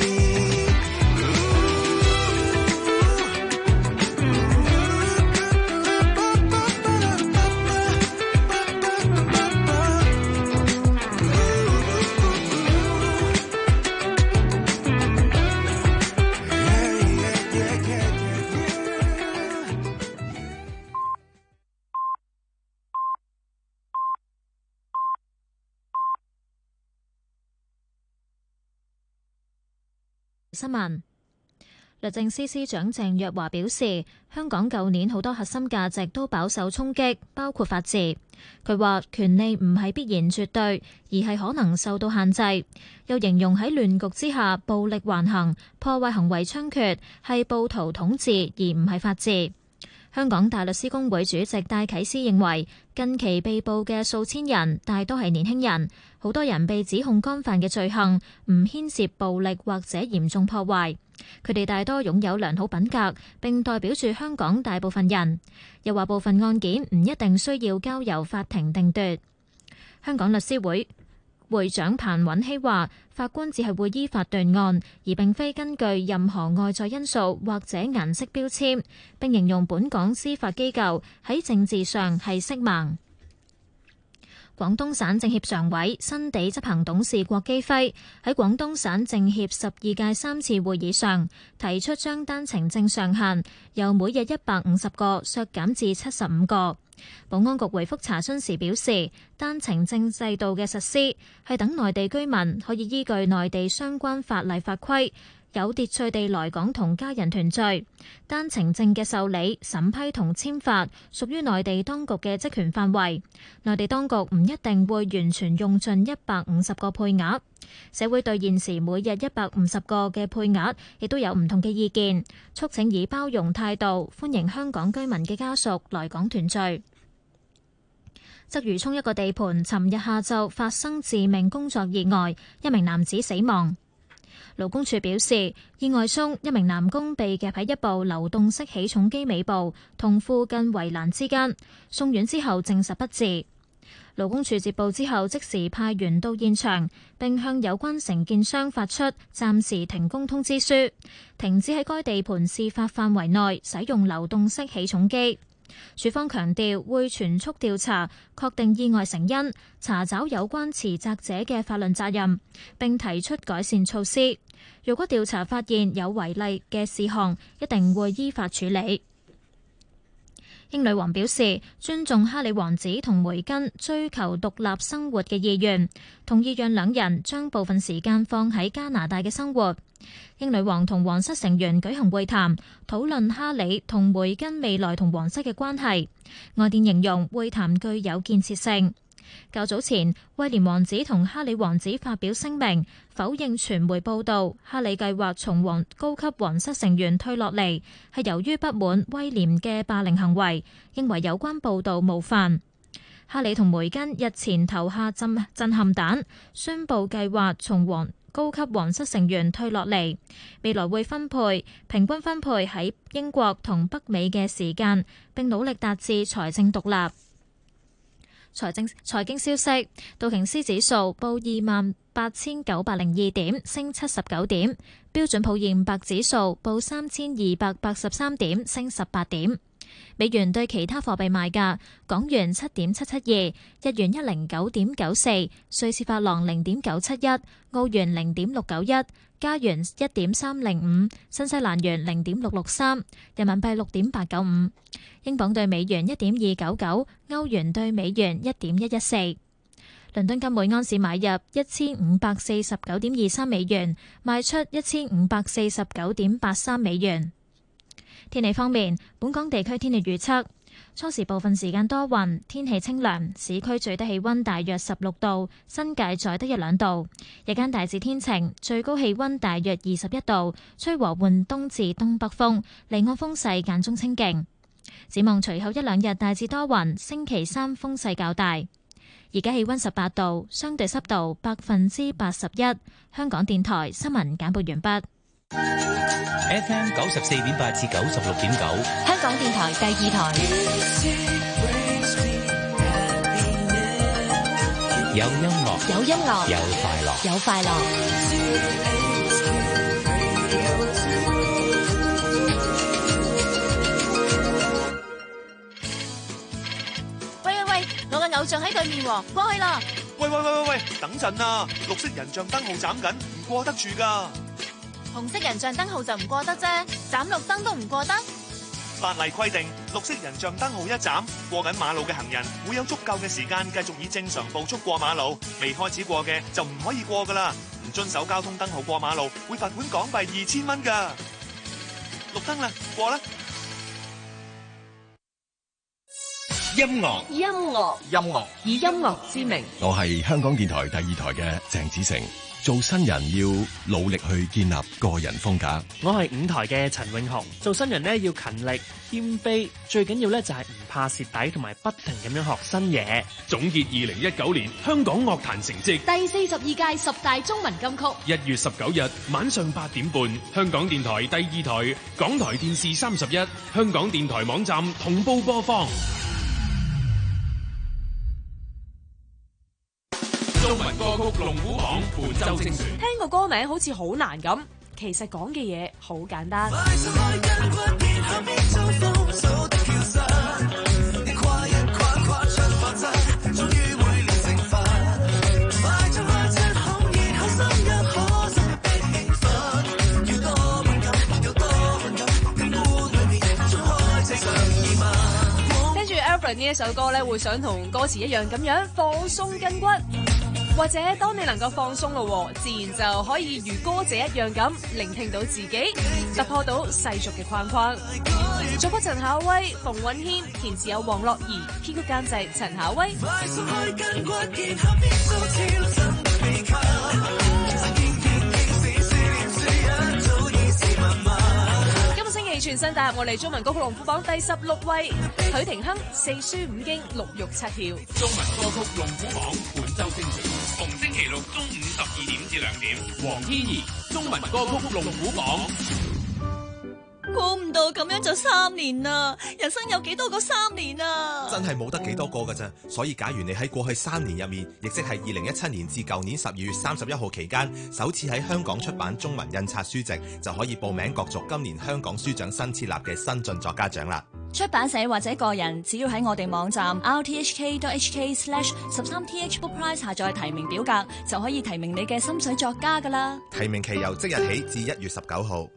新聞。律政司司長鄭若驊表示，香港舊年好多核心價值都飽受衝擊，包括法治。佢話權利唔係必然絕對，而係可能受到限制。又形容喺亂局之下，暴力橫行、破壞行為猖獗，係暴徒統治，而唔係法治。香港大律師公會主席戴啟思認為，近期被捕嘅數千人大多係年輕人，好多人被指控干犯嘅罪行唔牽涉暴力或者嚴重破壞，佢哋大多擁有良好品格，並代表住香港大部分人。又話部分案件唔一定需要交由法庭定奪。香港律師會會長彭允熙話，法官只係會依法斷案，而並非根據任何外在因素或者顏色標籤，並形容本港司法機構喺政治上係色盲。廣東省政協常委、新地執行董事郭基輝喺廣東省政協12屆3次會議上提出，將單程證上限由每日150個削減至75個。保安局回覆查詢時表示，單程證制度嘅實施係等內地居民可以依據內地相關法例法規，有秩序地來港同家人團聚。單程證嘅受理、審批同簽發屬於內地當局嘅職權範圍，內地當局唔一定會完全用盡150個配額。社會對現時每日150個嘅配額亦都有唔同嘅意見，促請以包容態度歡迎香港居民嘅家屬來港團聚。鰂魚涌一個地盤尋日下晝發生致命工作意外，一名男子死亡。勞工處表示，意外中一名男工被夾喺一部流動式起重機尾部同附近圍欄之間，送院之後證實不治。 勞工處接報之後，即時派員到現場，並向有關承建商發出暫時停工通知書，停止喺該地盤事發範圍內使用流動式起重機。署方強調會全速調查，確定意外成因，查找有關持責者嘅法律責任，並提出改善措施。如果調查發現有違例嘅事項，一定會依法處理。英女王表示尊重哈里王子同梅根追求獨立生活嘅意願，同意讓兩人將部分時間放喺加拿大嘅生活。英女王同皇室成員舉行會談，討論哈里同梅根未來同皇室嘅關係。外電形容會談具有建設性。較早前，威廉王子同哈里王子發表聲明，否認傳媒報道哈里計劃從高級皇室成員退落嚟，係由於不滿威廉嘅霸凌行為，認為有關報道冒犯。哈里同梅根日前投下震撼彈，宣布計劃從高級皇室成員退落嚟，未來會平均分配喺英國同北美嘅時間，並努力達至財政獨立。財經消息，道瓊斯指數報28,902點，升79點；標準普爾500指數報3,283點，升18點。美元對其他貨幣賣價：港元7.772，日元109.94，瑞士法郎0.971，澳元0.691，加元1.305，新西蘭元0.663，人民幣6.895，英鎊對美元1.299，歐元對美元1.114。倫敦金每安士買入1549.23美元，賣出1549.83美元。天氣方面，本港地區天氣預測：初時部分時間多雲，天氣清涼，市區最低氣溫大約16度，新界再低1-2度。日間大致天晴，最高氣溫大約21度，吹和緩東至東北風，離岸風勢間中清勁。展望隨後1-2日大致多雲，星期三風勢較大。而家氣溫18度，相對濕度81%。香港電台新聞簡報完畢。 FM 94.8至96.9， 香港電台第2台。 有音樂， 有音樂， 有快樂， 有快樂。 喂，我嘅偶像喺對面喎，過去啦。 喂，等陣啊！綠色人像燈號斬緊，唔過得住噶。 紅色人像燈號就唔過得啫，斬綠燈都唔過得。 法例規定，綠色人像燈號一斬，過緊馬路嘅行人會有足夠嘅時間繼續以正常步速過馬路，未開始過嘅就唔可以過噶啦。唔遵守交通燈號過馬路，會罰款港幣2000蚊噶。綠燈啦，過啦。 音樂， 音樂， 音樂， 以音樂之名。 我係香港電台第2台嘅鄭子誠。做新人要努力去建立個人風格。 我係5台嘅陳永雄。做新人呢，要勤力謙卑，最緊要呢就係唔怕蝕底，同埋不停咁樣學新嘢。 總結2019年香港樂壇成績。 第42屆10大中文金曲。 1月19日晚上8點半，香港電台第2台、港台電視31、香港電台網站同步播放。中文歌曲龍虎榜本周精選。 聽個歌名好似好難咁，其實講嘅嘢好簡單。聽住 Alfred 呢一首歌咧，會想同歌詞一樣咁樣放鬆筋骨。或者當你能夠放鬆咯，自然就可以如歌者一樣咁聆聽到自己，突破到世俗嘅框框。作曲陳巧威、馮允謙，填詞有黃樂怡，編曲監製陳巧威。今個星期全新踏入我哋中文歌曲龍虎榜第16位，許廷鏗4書5經6玉7竅。 中文歌曲龍虎榜本周精選。逢星期六中午12點至2點，黃天怡中文歌曲龍虎榜。 估唔到咁樣就3年啦！人生有幾多個3年啊？ 真係冇得幾多個㗎咋，所以假如你喺過去3年入面，亦即係2017年至舊年12月31號期間，首次喺香港出版中文印刷書籍，就可以報名角逐今年香港書獎新設立嘅新晉作家獎啦。 出版社或者個人只要喺我哋網站 rthk.hk/13th Book Prize 下載提名表格，就可以提名你嘅心水作家㗎啦。 提名期由即日起至1月19號。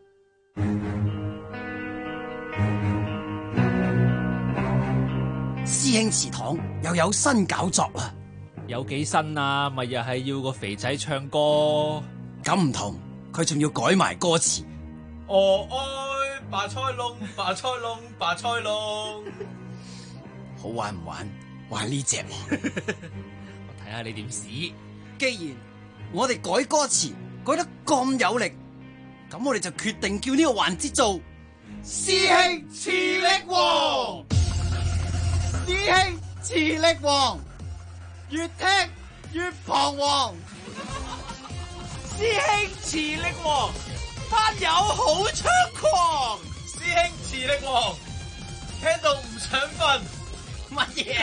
師兄祠堂又有新搞作啦！ 有幾新啊？咪又係要個肥仔唱歌？ 咁唔同，佢仲要改埋歌詞。 我愛白菜龍，白菜龍，白菜龍。 好玩唔玩？玩呢隻。 我睇下你點試。 既然我哋改歌詞改得咁有力，咁我哋就決定叫呢個環節做師兄磁力王。師兄磁力王，越聽越彷徨。 師兄磁力王，班友好猖狂。師兄磁力王，聽到唔想瞓。乜嘢？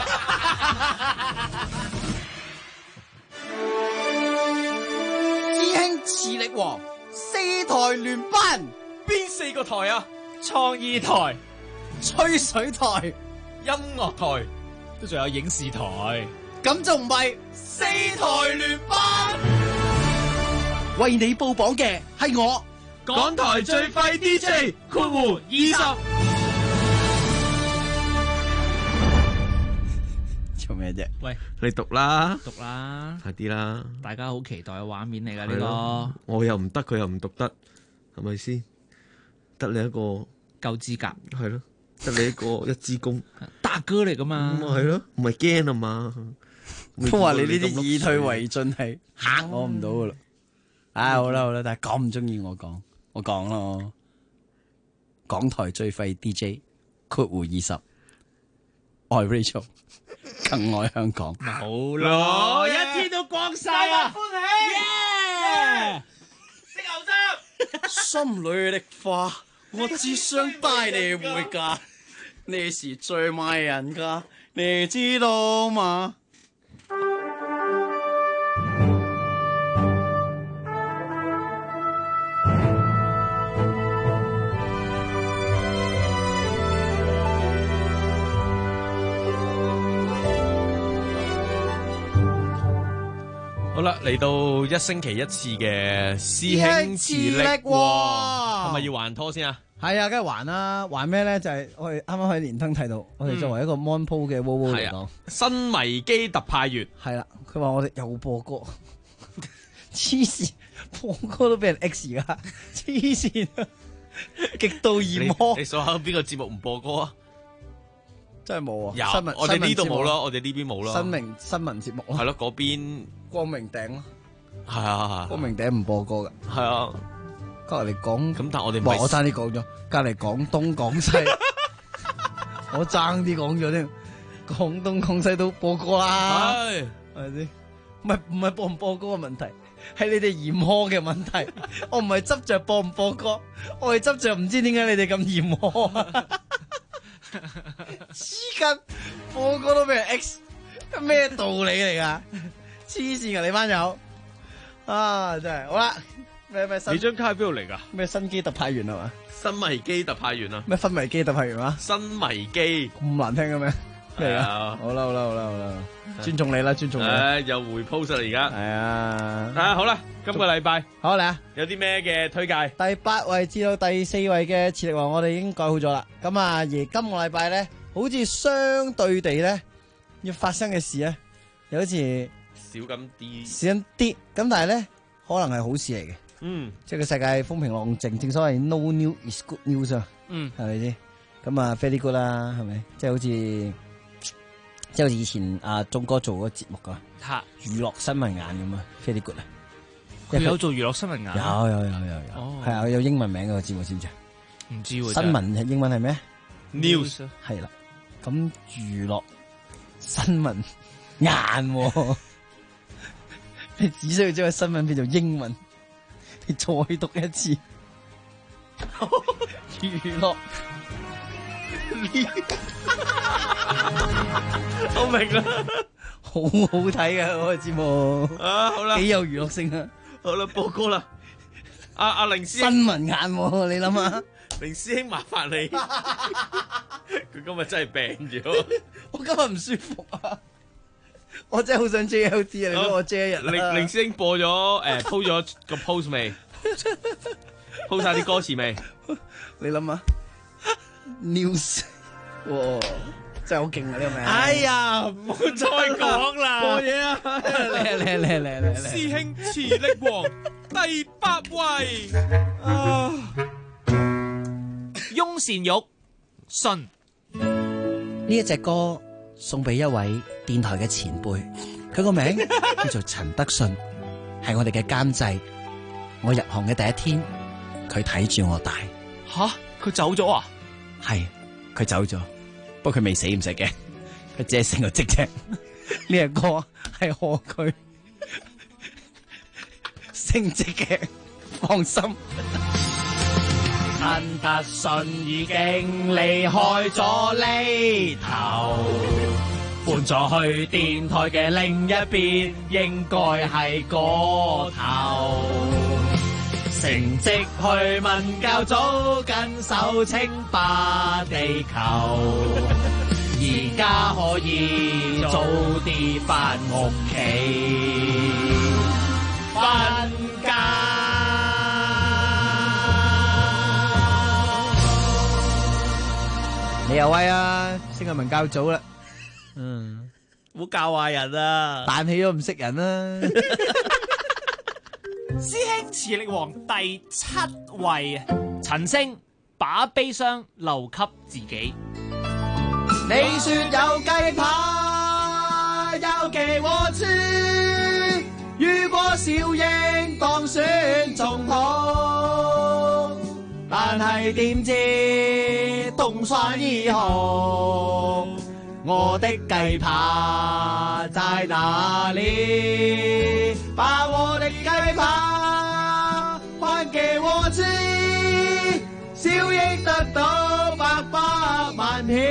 師兄磁力王，4台聯班， 邊4個台啊？ 創意台、 吹水台、 音樂台， 都仲有影視台， 咁仲唔係4台聯班？為你報榜嘅係我， 港台最廢 DJ 括弧20。 做咩啫？ 喂， 你讀啦， 讀啦， 快啲啦！ 大家好期待嘅畫面嚟㗎呢個， 我又唔得，佢又唔讀得，係咪先？得你一個夠資格， 係咯。得你一個一支公大哥嚟噶嘛？ 咁係咯，唔係驚啊嘛？ 都話你呢啲以退為進係嚇我唔到噶啦。唉，好啦好啦，但係咁唔中意我講咯。港台最廢 DJ 括弧20，愛 Rachel， 更愛香港。 好咯，一天都光晒啊！ 歡喜，食牛雜， 心裏的花，我只想帶你回家。你是最迷人噶，你知道嗎？ 好啦，嚟到1星期1次嘅師兄磁力王，係咪要還拖先啊？ 係啊，梗係還啦，還咩咧？就係我哋啱啱喺連登睇到，我哋作為一個 Mon Po 嘅 WoWo 嚟講， 新迷機特派員係啦，佢話我哋又播歌，黐線，播歌都俾人 X 噶，黐線，極度嚴苛。 你數下邊個節目唔播歌啊？ 真係冇啊！ 有， 新聞我哋呢度冇咯，我哋呢邊冇咯。 新聞節目咯， 係咯，嗰邊光明頂咯， 係啊， 光明頂唔播歌噶， 係啊。 隔籬講咁，但係我哋我爭啲講咗，隔籬廣東廣西，我爭啲講咗添，廣東廣西都播歌啦，係咪先？唔係播唔播歌嘅問題，係你哋嚴苛嘅問題。我唔係執着播唔播歌，我係執着唔知點解你哋咁嚴苛啊！黐筋，播歌都俾人 X， 咩道理嚟噶？黐線噶你班友啊！真係好啦。咩你張卡喺邊度嚟噶？ 咩新機特派員係嘛？ 新迷機特派員啊？ 咩分迷機特派員啊？ 新迷機咁難聽嘅咩？係啊！好啦，尊重你啦，尊重你。 又回 post 啦而家。 係啊。 好啦，今個禮拜好嚟啊！ 有啲咩嘅推介？ 第8位至到第4位嘅磁力王，我哋已經改好咗啦。咁啊，而今個禮拜咧，好似相對地咧，要發生嘅事咧，又好似少咁啲。 咁，但係咧，可能係好事嚟嘅。即係個世界風平浪靜，正所謂 no news is good news 啊，係咪先？咁啊 very good 啦，係咪？即係好似以前阿鐘哥做嗰個節目噶，娛樂新聞眼咁啊 very good 啊！ 佢有做娛樂新聞眼？有， 係啊，有英文名個節目知唔知啊？ 唔知喎。 新聞英文係咩 ？news 係啦，咁娛樂新聞眼，你只需要將個新聞變做英文。你再讀一次， 娛樂。 我明啦， 好好睇嘅嗰個節目啊，好啦， 幾有娛樂性啊！ 好啦，播歌啦，阿凌師兄新聞眼喎，你諗下， 凌師兄麻煩你，佢今日真係病咗， 我今日唔舒服啊，我真係好想 JLT 啊，你幫我 J 一日啦。 凌師兄播咗鋪咗個 post 未？鋪晒啲歌詞未？ 你諗下 ，news， 哇！真係好勁啊！呢個名， 哎呀，唔好再講啦，播嘢啊！ 嚟！ 師兄磁力王第8位啊，翁倩玉信呢一隻歌送俾一位電台嘅前輩，佢個名叫做陳德信，係我哋嘅監製。我入行嘅第一天，佢睇住我大。 吓，佢走咗啊？ 係，佢走咗。不過佢未死唔使驚，佢只係升個職啫。呢隻歌係賀佢升職嘅，放心。 陳德信已經離開咗呢頭，換咗去電台嘅另一邊，應該係嗰頭。成績去問教組，跟手稱霸地球。而家可以早啲返屋企瞓覺。 你又威啊，升去問教組啦。 唔好教壞人啊！ 彈起都唔識人啦。 師兄磁力王第7位，陳星把悲傷留給自己。 你說有雞扒，有給我吃。如果小英當選總統，但係點知東山2號，我的雞扒在哪裡？把我的雞扒還給我吃，小英得到800萬票，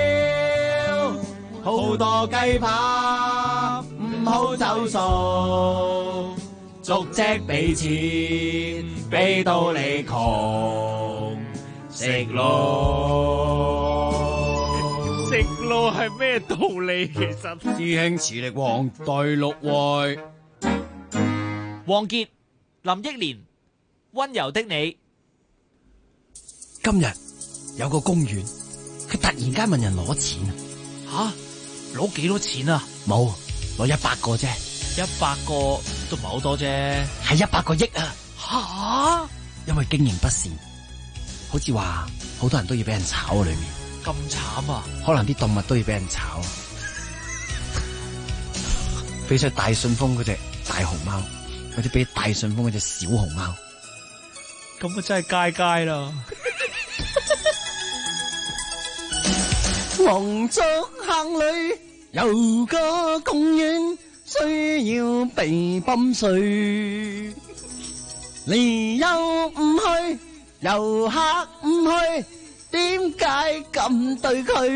好多雞扒唔好走數，逐隻俾錢俾到你窮食咯。 食路係咩道理？其實師兄磁力王第6位， 王傑、林憶蓮，溫柔的你。 今日有個公園，佢突然間問人攞錢。 吓，攞幾多錢啊？ 冇，攞100個啫。 100個都唔係好多啫， 係100個億啊！ 吓， 因為經營不善，好似話好多人都要俾人炒啊，裏面咁慘啊！ 可能啲動物都要俾人炒，俾出大信封嗰隻大熊貓，或者俾大信封嗰隻小熊貓， 咁啊真係街街啦！ 黃竹坑裏有個公園，需要被泵水，你又唔去，遊客唔去，點解咁對佢？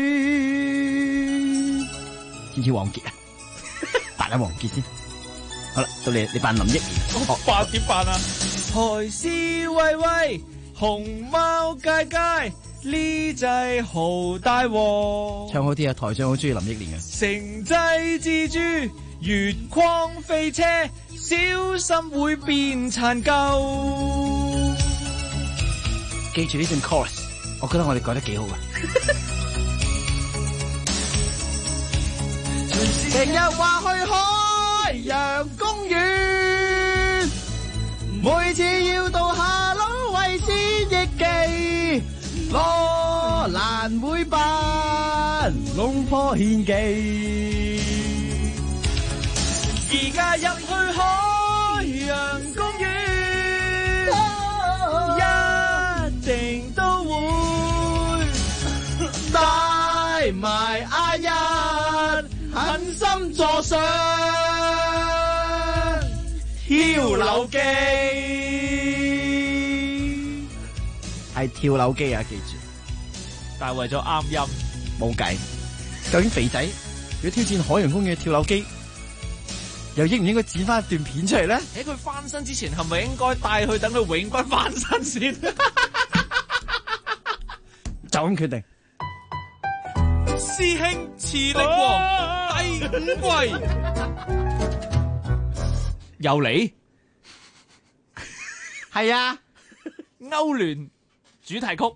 似唔似王傑啊？扮下王傑先。好啦，到你扮林憶蓮。 我扮點扮啊？台詩喂喂，熊貓街街。呢隻好大鑊， 唱好啲啊！台長好中意林憶蓮嘅。 城際蜘蛛、越礦飛車，小心會變殘舊。 記住呢段 chorus， 我覺得我哋改得幾好啊！ 成日話去海洋公園，每次要到下樓為先憶記。羅蘭會扮龍婆獻技，而家入去海洋公園，一定都會帶埋阿一狠心坐上跳樓機。 係跳樓機啊，記住。 但係為咗啱音， 冇計。究竟肥仔如果挑戰海洋公園嘅跳樓機，又應唔應該剪翻一段片出嚟咧？ 喺佢翻身之前，係咪應該帶佢等佢永不翻身先？ 就咁決定。 師兄磁力王第5季又嚟， 係啊， 歐聯主題曲。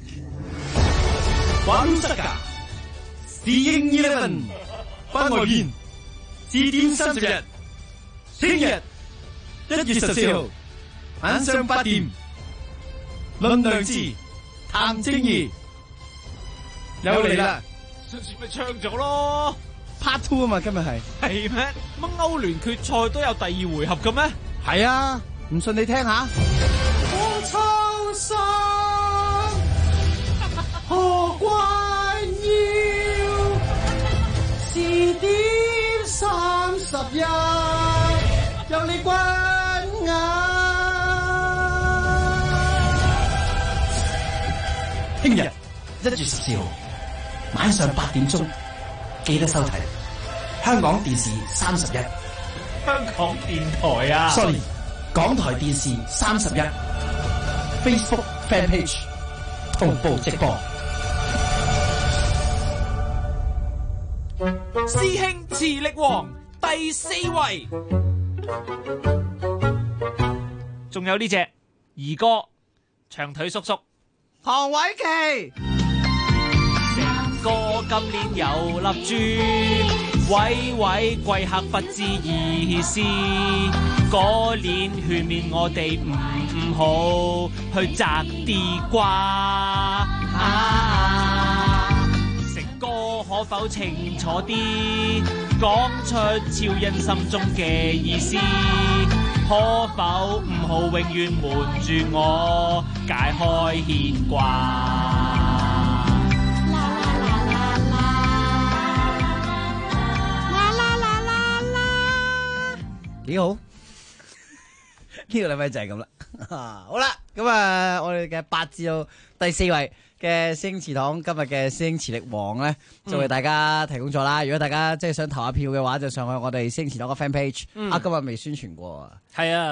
Walusaga 師兄11番外篇致點30日，聽日1月14號晚上8點，論良知談正義，又嚟啦！ 上次咪唱咗咯 ，Part 2啊嘛，今日係咩？乜歐聯決賽都有第2回合嘅咩？ 係啊，唔信你聽下。 我秋生何關要？是點31有你君眼。聽日1月14號晚上8點鐘，記得收睇香港電視31。 香港電台啊 ，sorry， 港台電視31 Facebook Fan Page 同步直播。 師兄磁力王第4位，仲有呢隻兒歌長腿叔叔唐偉琪。 個今年有粒珠，位位貴客不知意思，嗰年勸勉我哋唔好去摘啲瓜。成歌可否清楚啲，講出超人心中嘅意思？可否唔好永遠瞞住我，解開牽掛？ 幾好，呢個禮拜就係咁啦。好啦，咁啊，我哋嘅8至到第4位嘅師兄祠堂今日嘅師兄磁力王咧，就為大家提供咗啦。如果大家即係想投下票嘅話，就上去我哋師兄祠堂嘅 fan page。今日未宣傳過啊， 係啊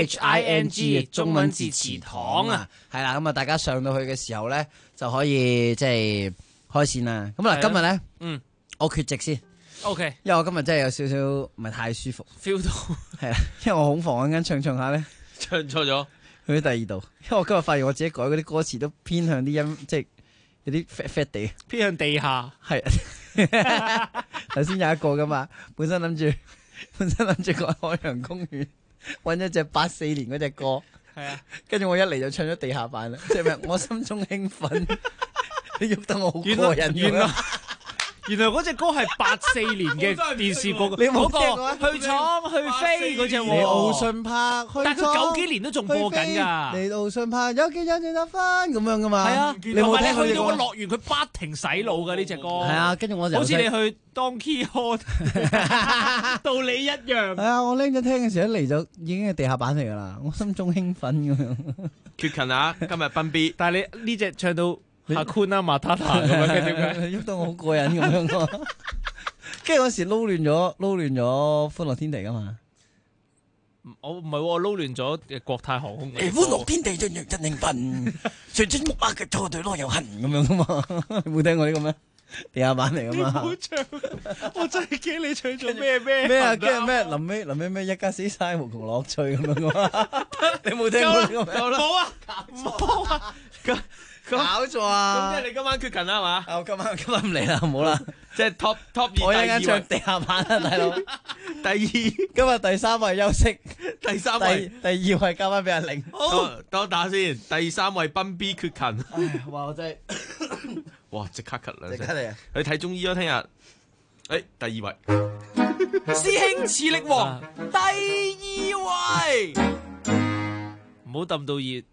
，CHING 中文字祠堂啊， 係啦。咁啊，大家上到去嘅時候咧，就可以即係開線啦。咁嗱，今日咧，我缺席先。 OK， 因為我今日真係有少少唔係太舒服 ，feel 到係啊，因為我恐防嗰陣唱下咧， 唱錯咗去咗第二度。因為我今日發現我自己改嗰啲歌詞都偏向啲音，即係有啲 fat 地， 偏向地下。 係頭先有一個噶嘛，本身諗住改海洋公園，揾咗隻84年嗰隻歌， 係啊， 跟住我一嚟就唱咗地下版啦，即係咩？我心中興奮，你喐得我好過癮。 原來嗰隻歌係84年嘅電視廣告， 你冇聽過去闖去飛嗰隻喎。 你奧順柏， 但係佢90幾年都仲播緊㗎。 你奧順柏有幾有得分咁樣㗎嘛？ 係啊， 你冇聽過去到個樂園，佢不停洗腦㗎呢隻歌。係啊，跟住我就好似你去 Donkey Kong 道理一樣。係啊，我拎咗聽嘅時候一嚟就已經係地下版嚟㗎啦，我心中興奮咁樣。 缺勤啊，今日奔 B， 但係你呢隻唱到。阿 Kun 啊，馬塔塔咁樣嘅點解？ 喐得我好過癮咁樣咯。跟住嗰時撈亂咗歡樂天地噶嘛？ 我唔係，我撈亂咗國泰航空。 歡樂天地進入真興奮，隨出木馬嘅錯對羅有痕咁樣噶嘛？你冇聽過呢個咩？地下版嚟噶嘛？ 你唔好唱，我真係驚你唱咗咩啊？驚咩？臨尾咩？一家死晒無窮樂趣咁樣噶嘛？你冇聽過呢個咩？ 冇啊！冇啊！ 搞錯啊！ 咁即係你今晚缺勤啦，係嘛？ 我今晚唔嚟啦，唔好啦。 即係 top 2， 我一間唱地下版啊，大佬。 第2， 今日第3位休息， 第3位， 第2位交翻俾阿玲。 等我打先，第3位奔 B 缺勤。 唉，哇！我真係， 哇！即刻咳兩聲。 即刻嚟啊！ 去睇中醫咯，聽日。第2位， 師兄磁力王第2位，唔好抌到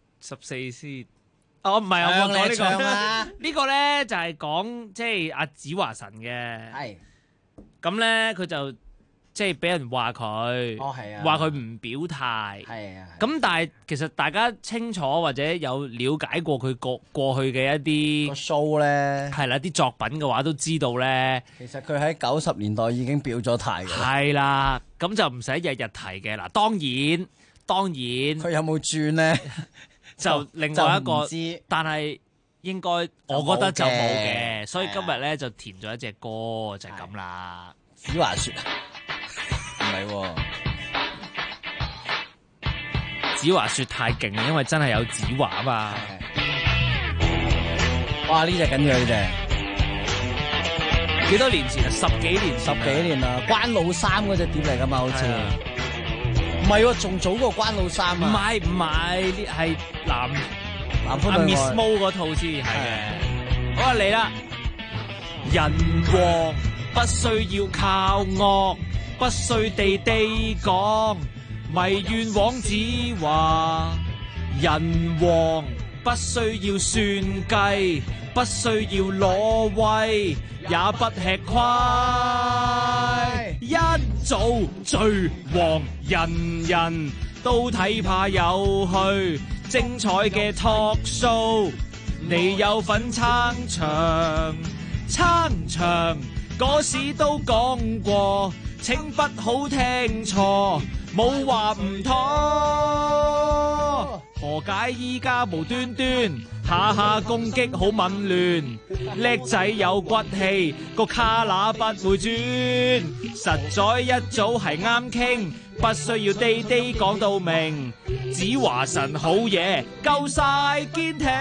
14先。哦，唔係，我講呢個呢個咧就係講即係阿子華神嘅。係咁咧，佢就即係俾人話佢， 係啊， 話佢唔表態， 係啊。 咁但係其實大家清楚或者有了解過佢過去嘅一啲 show 咧， 係啦，啲作品嘅話都知道咧。 其實佢喺90年代已經表咗態嘅。 係啦，咁就唔使日日提嘅。嗱，當然佢有冇轉咧？ 就另外一個， 知但係應該我覺得就冇嘅，所以今日咧就填咗一隻歌就係咁啦。 子華說唔係喎， 子華說太勁啦，因為真係有子華啊嘛。 哇！呢隻緊要呢隻， 幾多年前啊？10幾年啦。關老三嗰隻碟嚟噶嘛？好似唔係喎，仲早過關老三啊！ 唔係，係南方 Miss Mo 嗰套先係嘅。好啊，嚟啦！人王不需要靠惡，不需地講，迷怨枉子話。人王不需要算計，不需要攞威，也不吃虧。一早最旺，人人都睇怕有趣，精彩嘅 talk show， 你有份撐場，嗰時都講過，請不好聽錯，冇話唔妥。何解依家無端端下攻擊好紊亂？叻仔有骨氣，個卡拿不會轉，實在一早係啱傾，不需要地講到明。子華神好嘢，夠晒堅挺。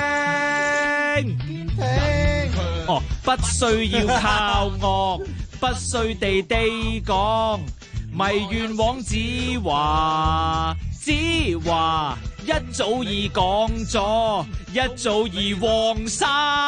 哦，不需要靠惡，不需地講，迷怨枉子華。子華一早已講咗，一早已旺晒，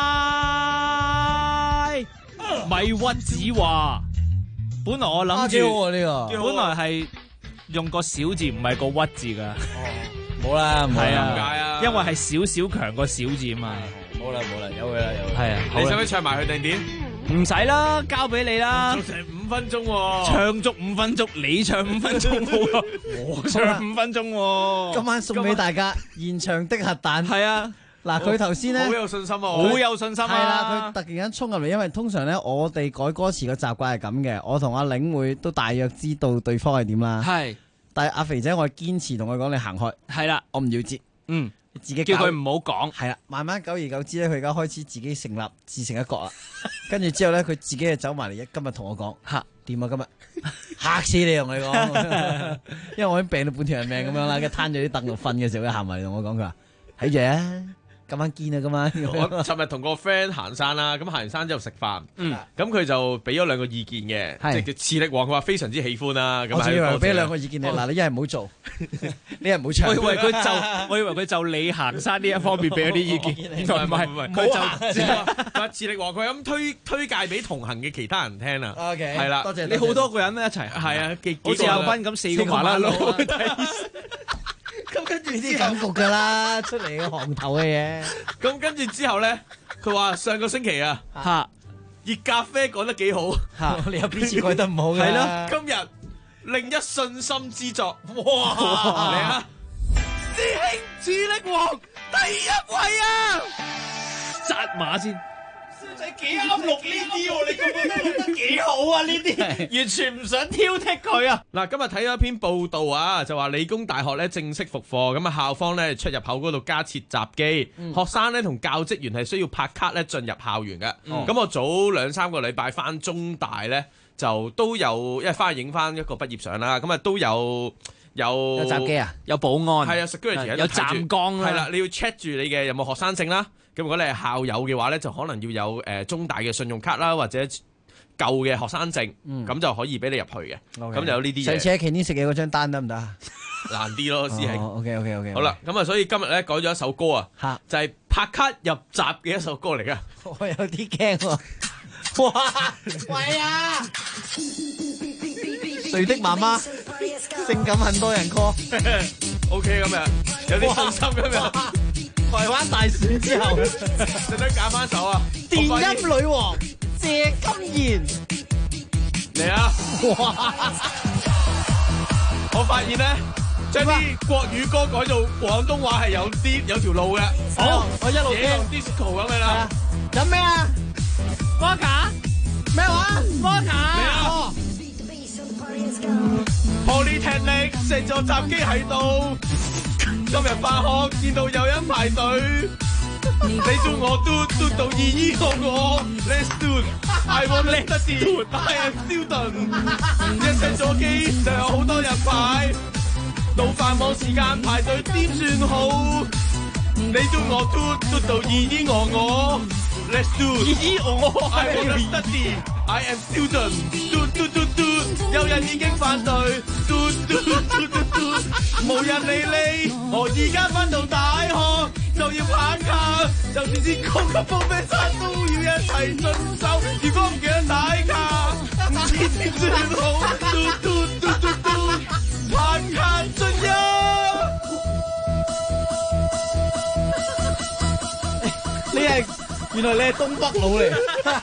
咪屈子華。本來我諗住呢個， 本來係用個小字，唔係個屈字噶。 冇啦， 係啊，因為係少少強個小字啊嘛。 冇啦，有佢啦。 係啊， 你想唔想唱埋佢定點？ 唔使啦，交俾你啦。 做成5分鐘喎， 唱足5分鐘，你唱5分鐘好啊，我唱5分鐘喎。 今晚送俾大家現場的核彈。 係啊， 嗱，佢頭先咧好有信心啊， 好有信心啊。 係啦，佢突然間衝入嚟，因為通常咧我哋改歌詞嘅習慣係咁嘅，我同阿領會都大約知道對方係點啦。 係， 但係阿肥仔我係堅持同佢講，你行開。 係啦， 我唔要接。自己叫佢唔好講， 係啦，慢慢久而久之咧，佢而家開始自己自成一角啦。跟住之後咧，佢自己就走埋嚟，今日同我講吓掂啊！今日嚇死你同你講，因為我已經病到半條人命咁樣啦，跟住攤咗啲凳度瞓嘅時候，佢行埋嚟同我講，佢話睇住啊！今晚見啊，今晚我尋日同個 friend 行山啦，咁行完山之後食飯，咁佢就俾咗2個意見嘅，即係叫磁力王，佢話非常之喜歡啦。咁我仲以為俾2個意見你，嗱，你一係唔好做，你一係唔好唱。 我以為佢就你行山呢一方面俾咗啲意見，原來唔係，佢就話磁力王佢咁推介俾同行嘅其他人聽啊。 OK， 係啦， 多謝你好多個人一齊，係啊，好似阿斌咁4個麻甩佬。 咁跟住呢啲感覺噶啦，出嚟嘅行頭嘅嘢。 咁跟住之後咧，佢話上個星期啊，熱咖啡講得幾好， 你有邊次改得唔好嘅？ 係咯，今日另一信心之作，哇！嚟啊，師兄磁力王第1位啊， 扎馬先。 仔幾啱錄呢啲喎，你覺得錄得幾好啊？呢啲完全唔想挑剔佢啊！ 嗱，今日睇咗一篇報道啊，就話理工大學咧正式復課，咁啊校方咧出入口嗰度加設閘機，學生咧同教職員係需要拍卡咧進入校園嘅。咁我早2-3個禮拜翻中大咧，就都有因為翻去影翻一個畢業相啦，咁啊都有閘機啊， 有保安， 係啊 security 有站崗啦， 係啦，你要 check 住你嘅有冇學生證啦。咁如果你係校友嘅話咧，就可能要有中大嘅信用卡啦，或者舊嘅學生證，咁就可以俾你入去嘅。咁就有呢啲嘢。 上次喺擎天食嘢嗰張單得唔得啊？ 難啲咯，師兄。 OK。 好啦，咁啊，所以今日咧改咗一首歌啊，就係拍卡入閘嘅一首歌嚟噶。 我有啲驚喎。哇！喂啊！誰的媽媽？性感很多人 call。 OK，今日有啲信心今日。 台灣大選之後， 使唔使揀翻首啊？ 電音女王謝金燕嚟啊！ 我發現咧，將啲國語歌改做廣東話係有條路嘅。 好，我一路聽 disco 咁樣啦。 飲咩啊？ 摩卡咩話？ 摩卡。 嚟啊！Polytechnic 成座閘機喺度，今日返學見到有人排隊，你嘟我嘟到依依我，Let's do，I want to study，I am student，一熄咗機就有好多人排，到繁忙時間排隊點算好？你嘟我嘟到依依我，Let's do，依依我，I want to study，I am student，嘟，有人已經反對，嘟，冇人理你，我而家返到大學就要拍卡，就算是高級報名生都要一齊遵守，如果唔記得打卡，唔知點算好，嘟，拍卡進入。 原來你係東北佬嚟，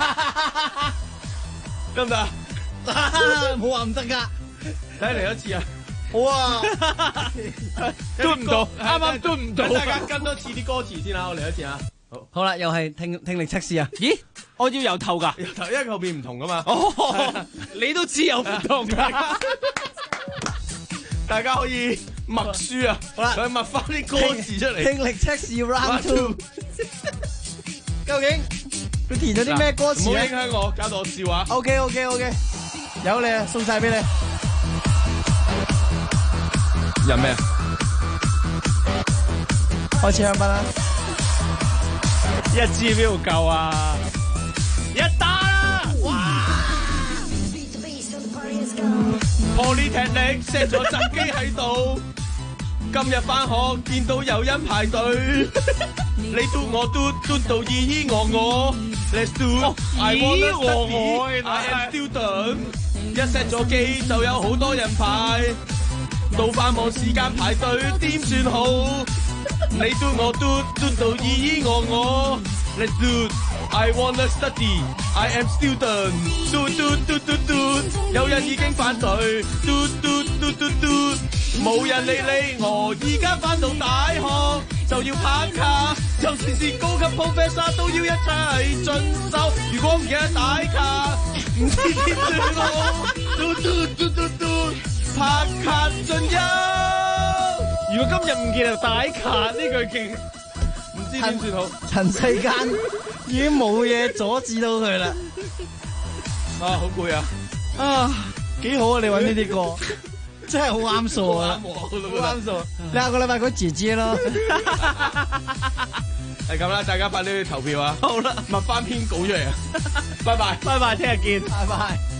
得唔得？ 冇話唔得㗎， 睇嚟一次啊！ 好啊， 嘟唔到，啱啱嘟唔到。大家跟多次啲歌詞先啦，我嚟一次啊！ 好啦，又係聽力測試啊！ 咦，我要由頭㗎， 由頭，因為後邊唔同㗎嘛。 哦，你都知有唔同㗎。 大家可以默書啊！好啦，佢默翻啲歌詞出嚟。 聽力測試 round 2。究竟佢填咗啲咩歌詞？ 唔好影響我，搞到我笑話。 OK， 有你啊，送晒俾你。 飲咩？ 開始香檳啦！ 一支邊度夠啊？一打啦！哇 ！Polytechnic set 咗閘機喺度，今日返學見到有人排隊。你嘟我嘟到依依我，Let's do，I want to study，I am student，一 set 咗機就有好多人排，到繁忙時間排隊點算好？你嘟我嘟到依依我，Let's do，I want to study，I am student，嘟，有人已經反對，嘟，冇人理你，我而家返到大學就要拍卡，就算是高級 professor 都要一齊遵守，如果唔記得打卡，唔知點算好，嘟，拍卡進入。 如果今日唔記得打卡呢句勁， 唔知點算好。 塵世間已經冇嘢阻止到佢啦。 啊，好攰啊！ 啊，幾好啊！你揾呢啲歌。真係好啱數啊！ 好啱數， 你下個禮拜講姐姐咯， 係咁啦，大家快啲去投票啊！ 好啦， 默翻篇稿出嚟啊！拜拜， 聽日見， 拜拜。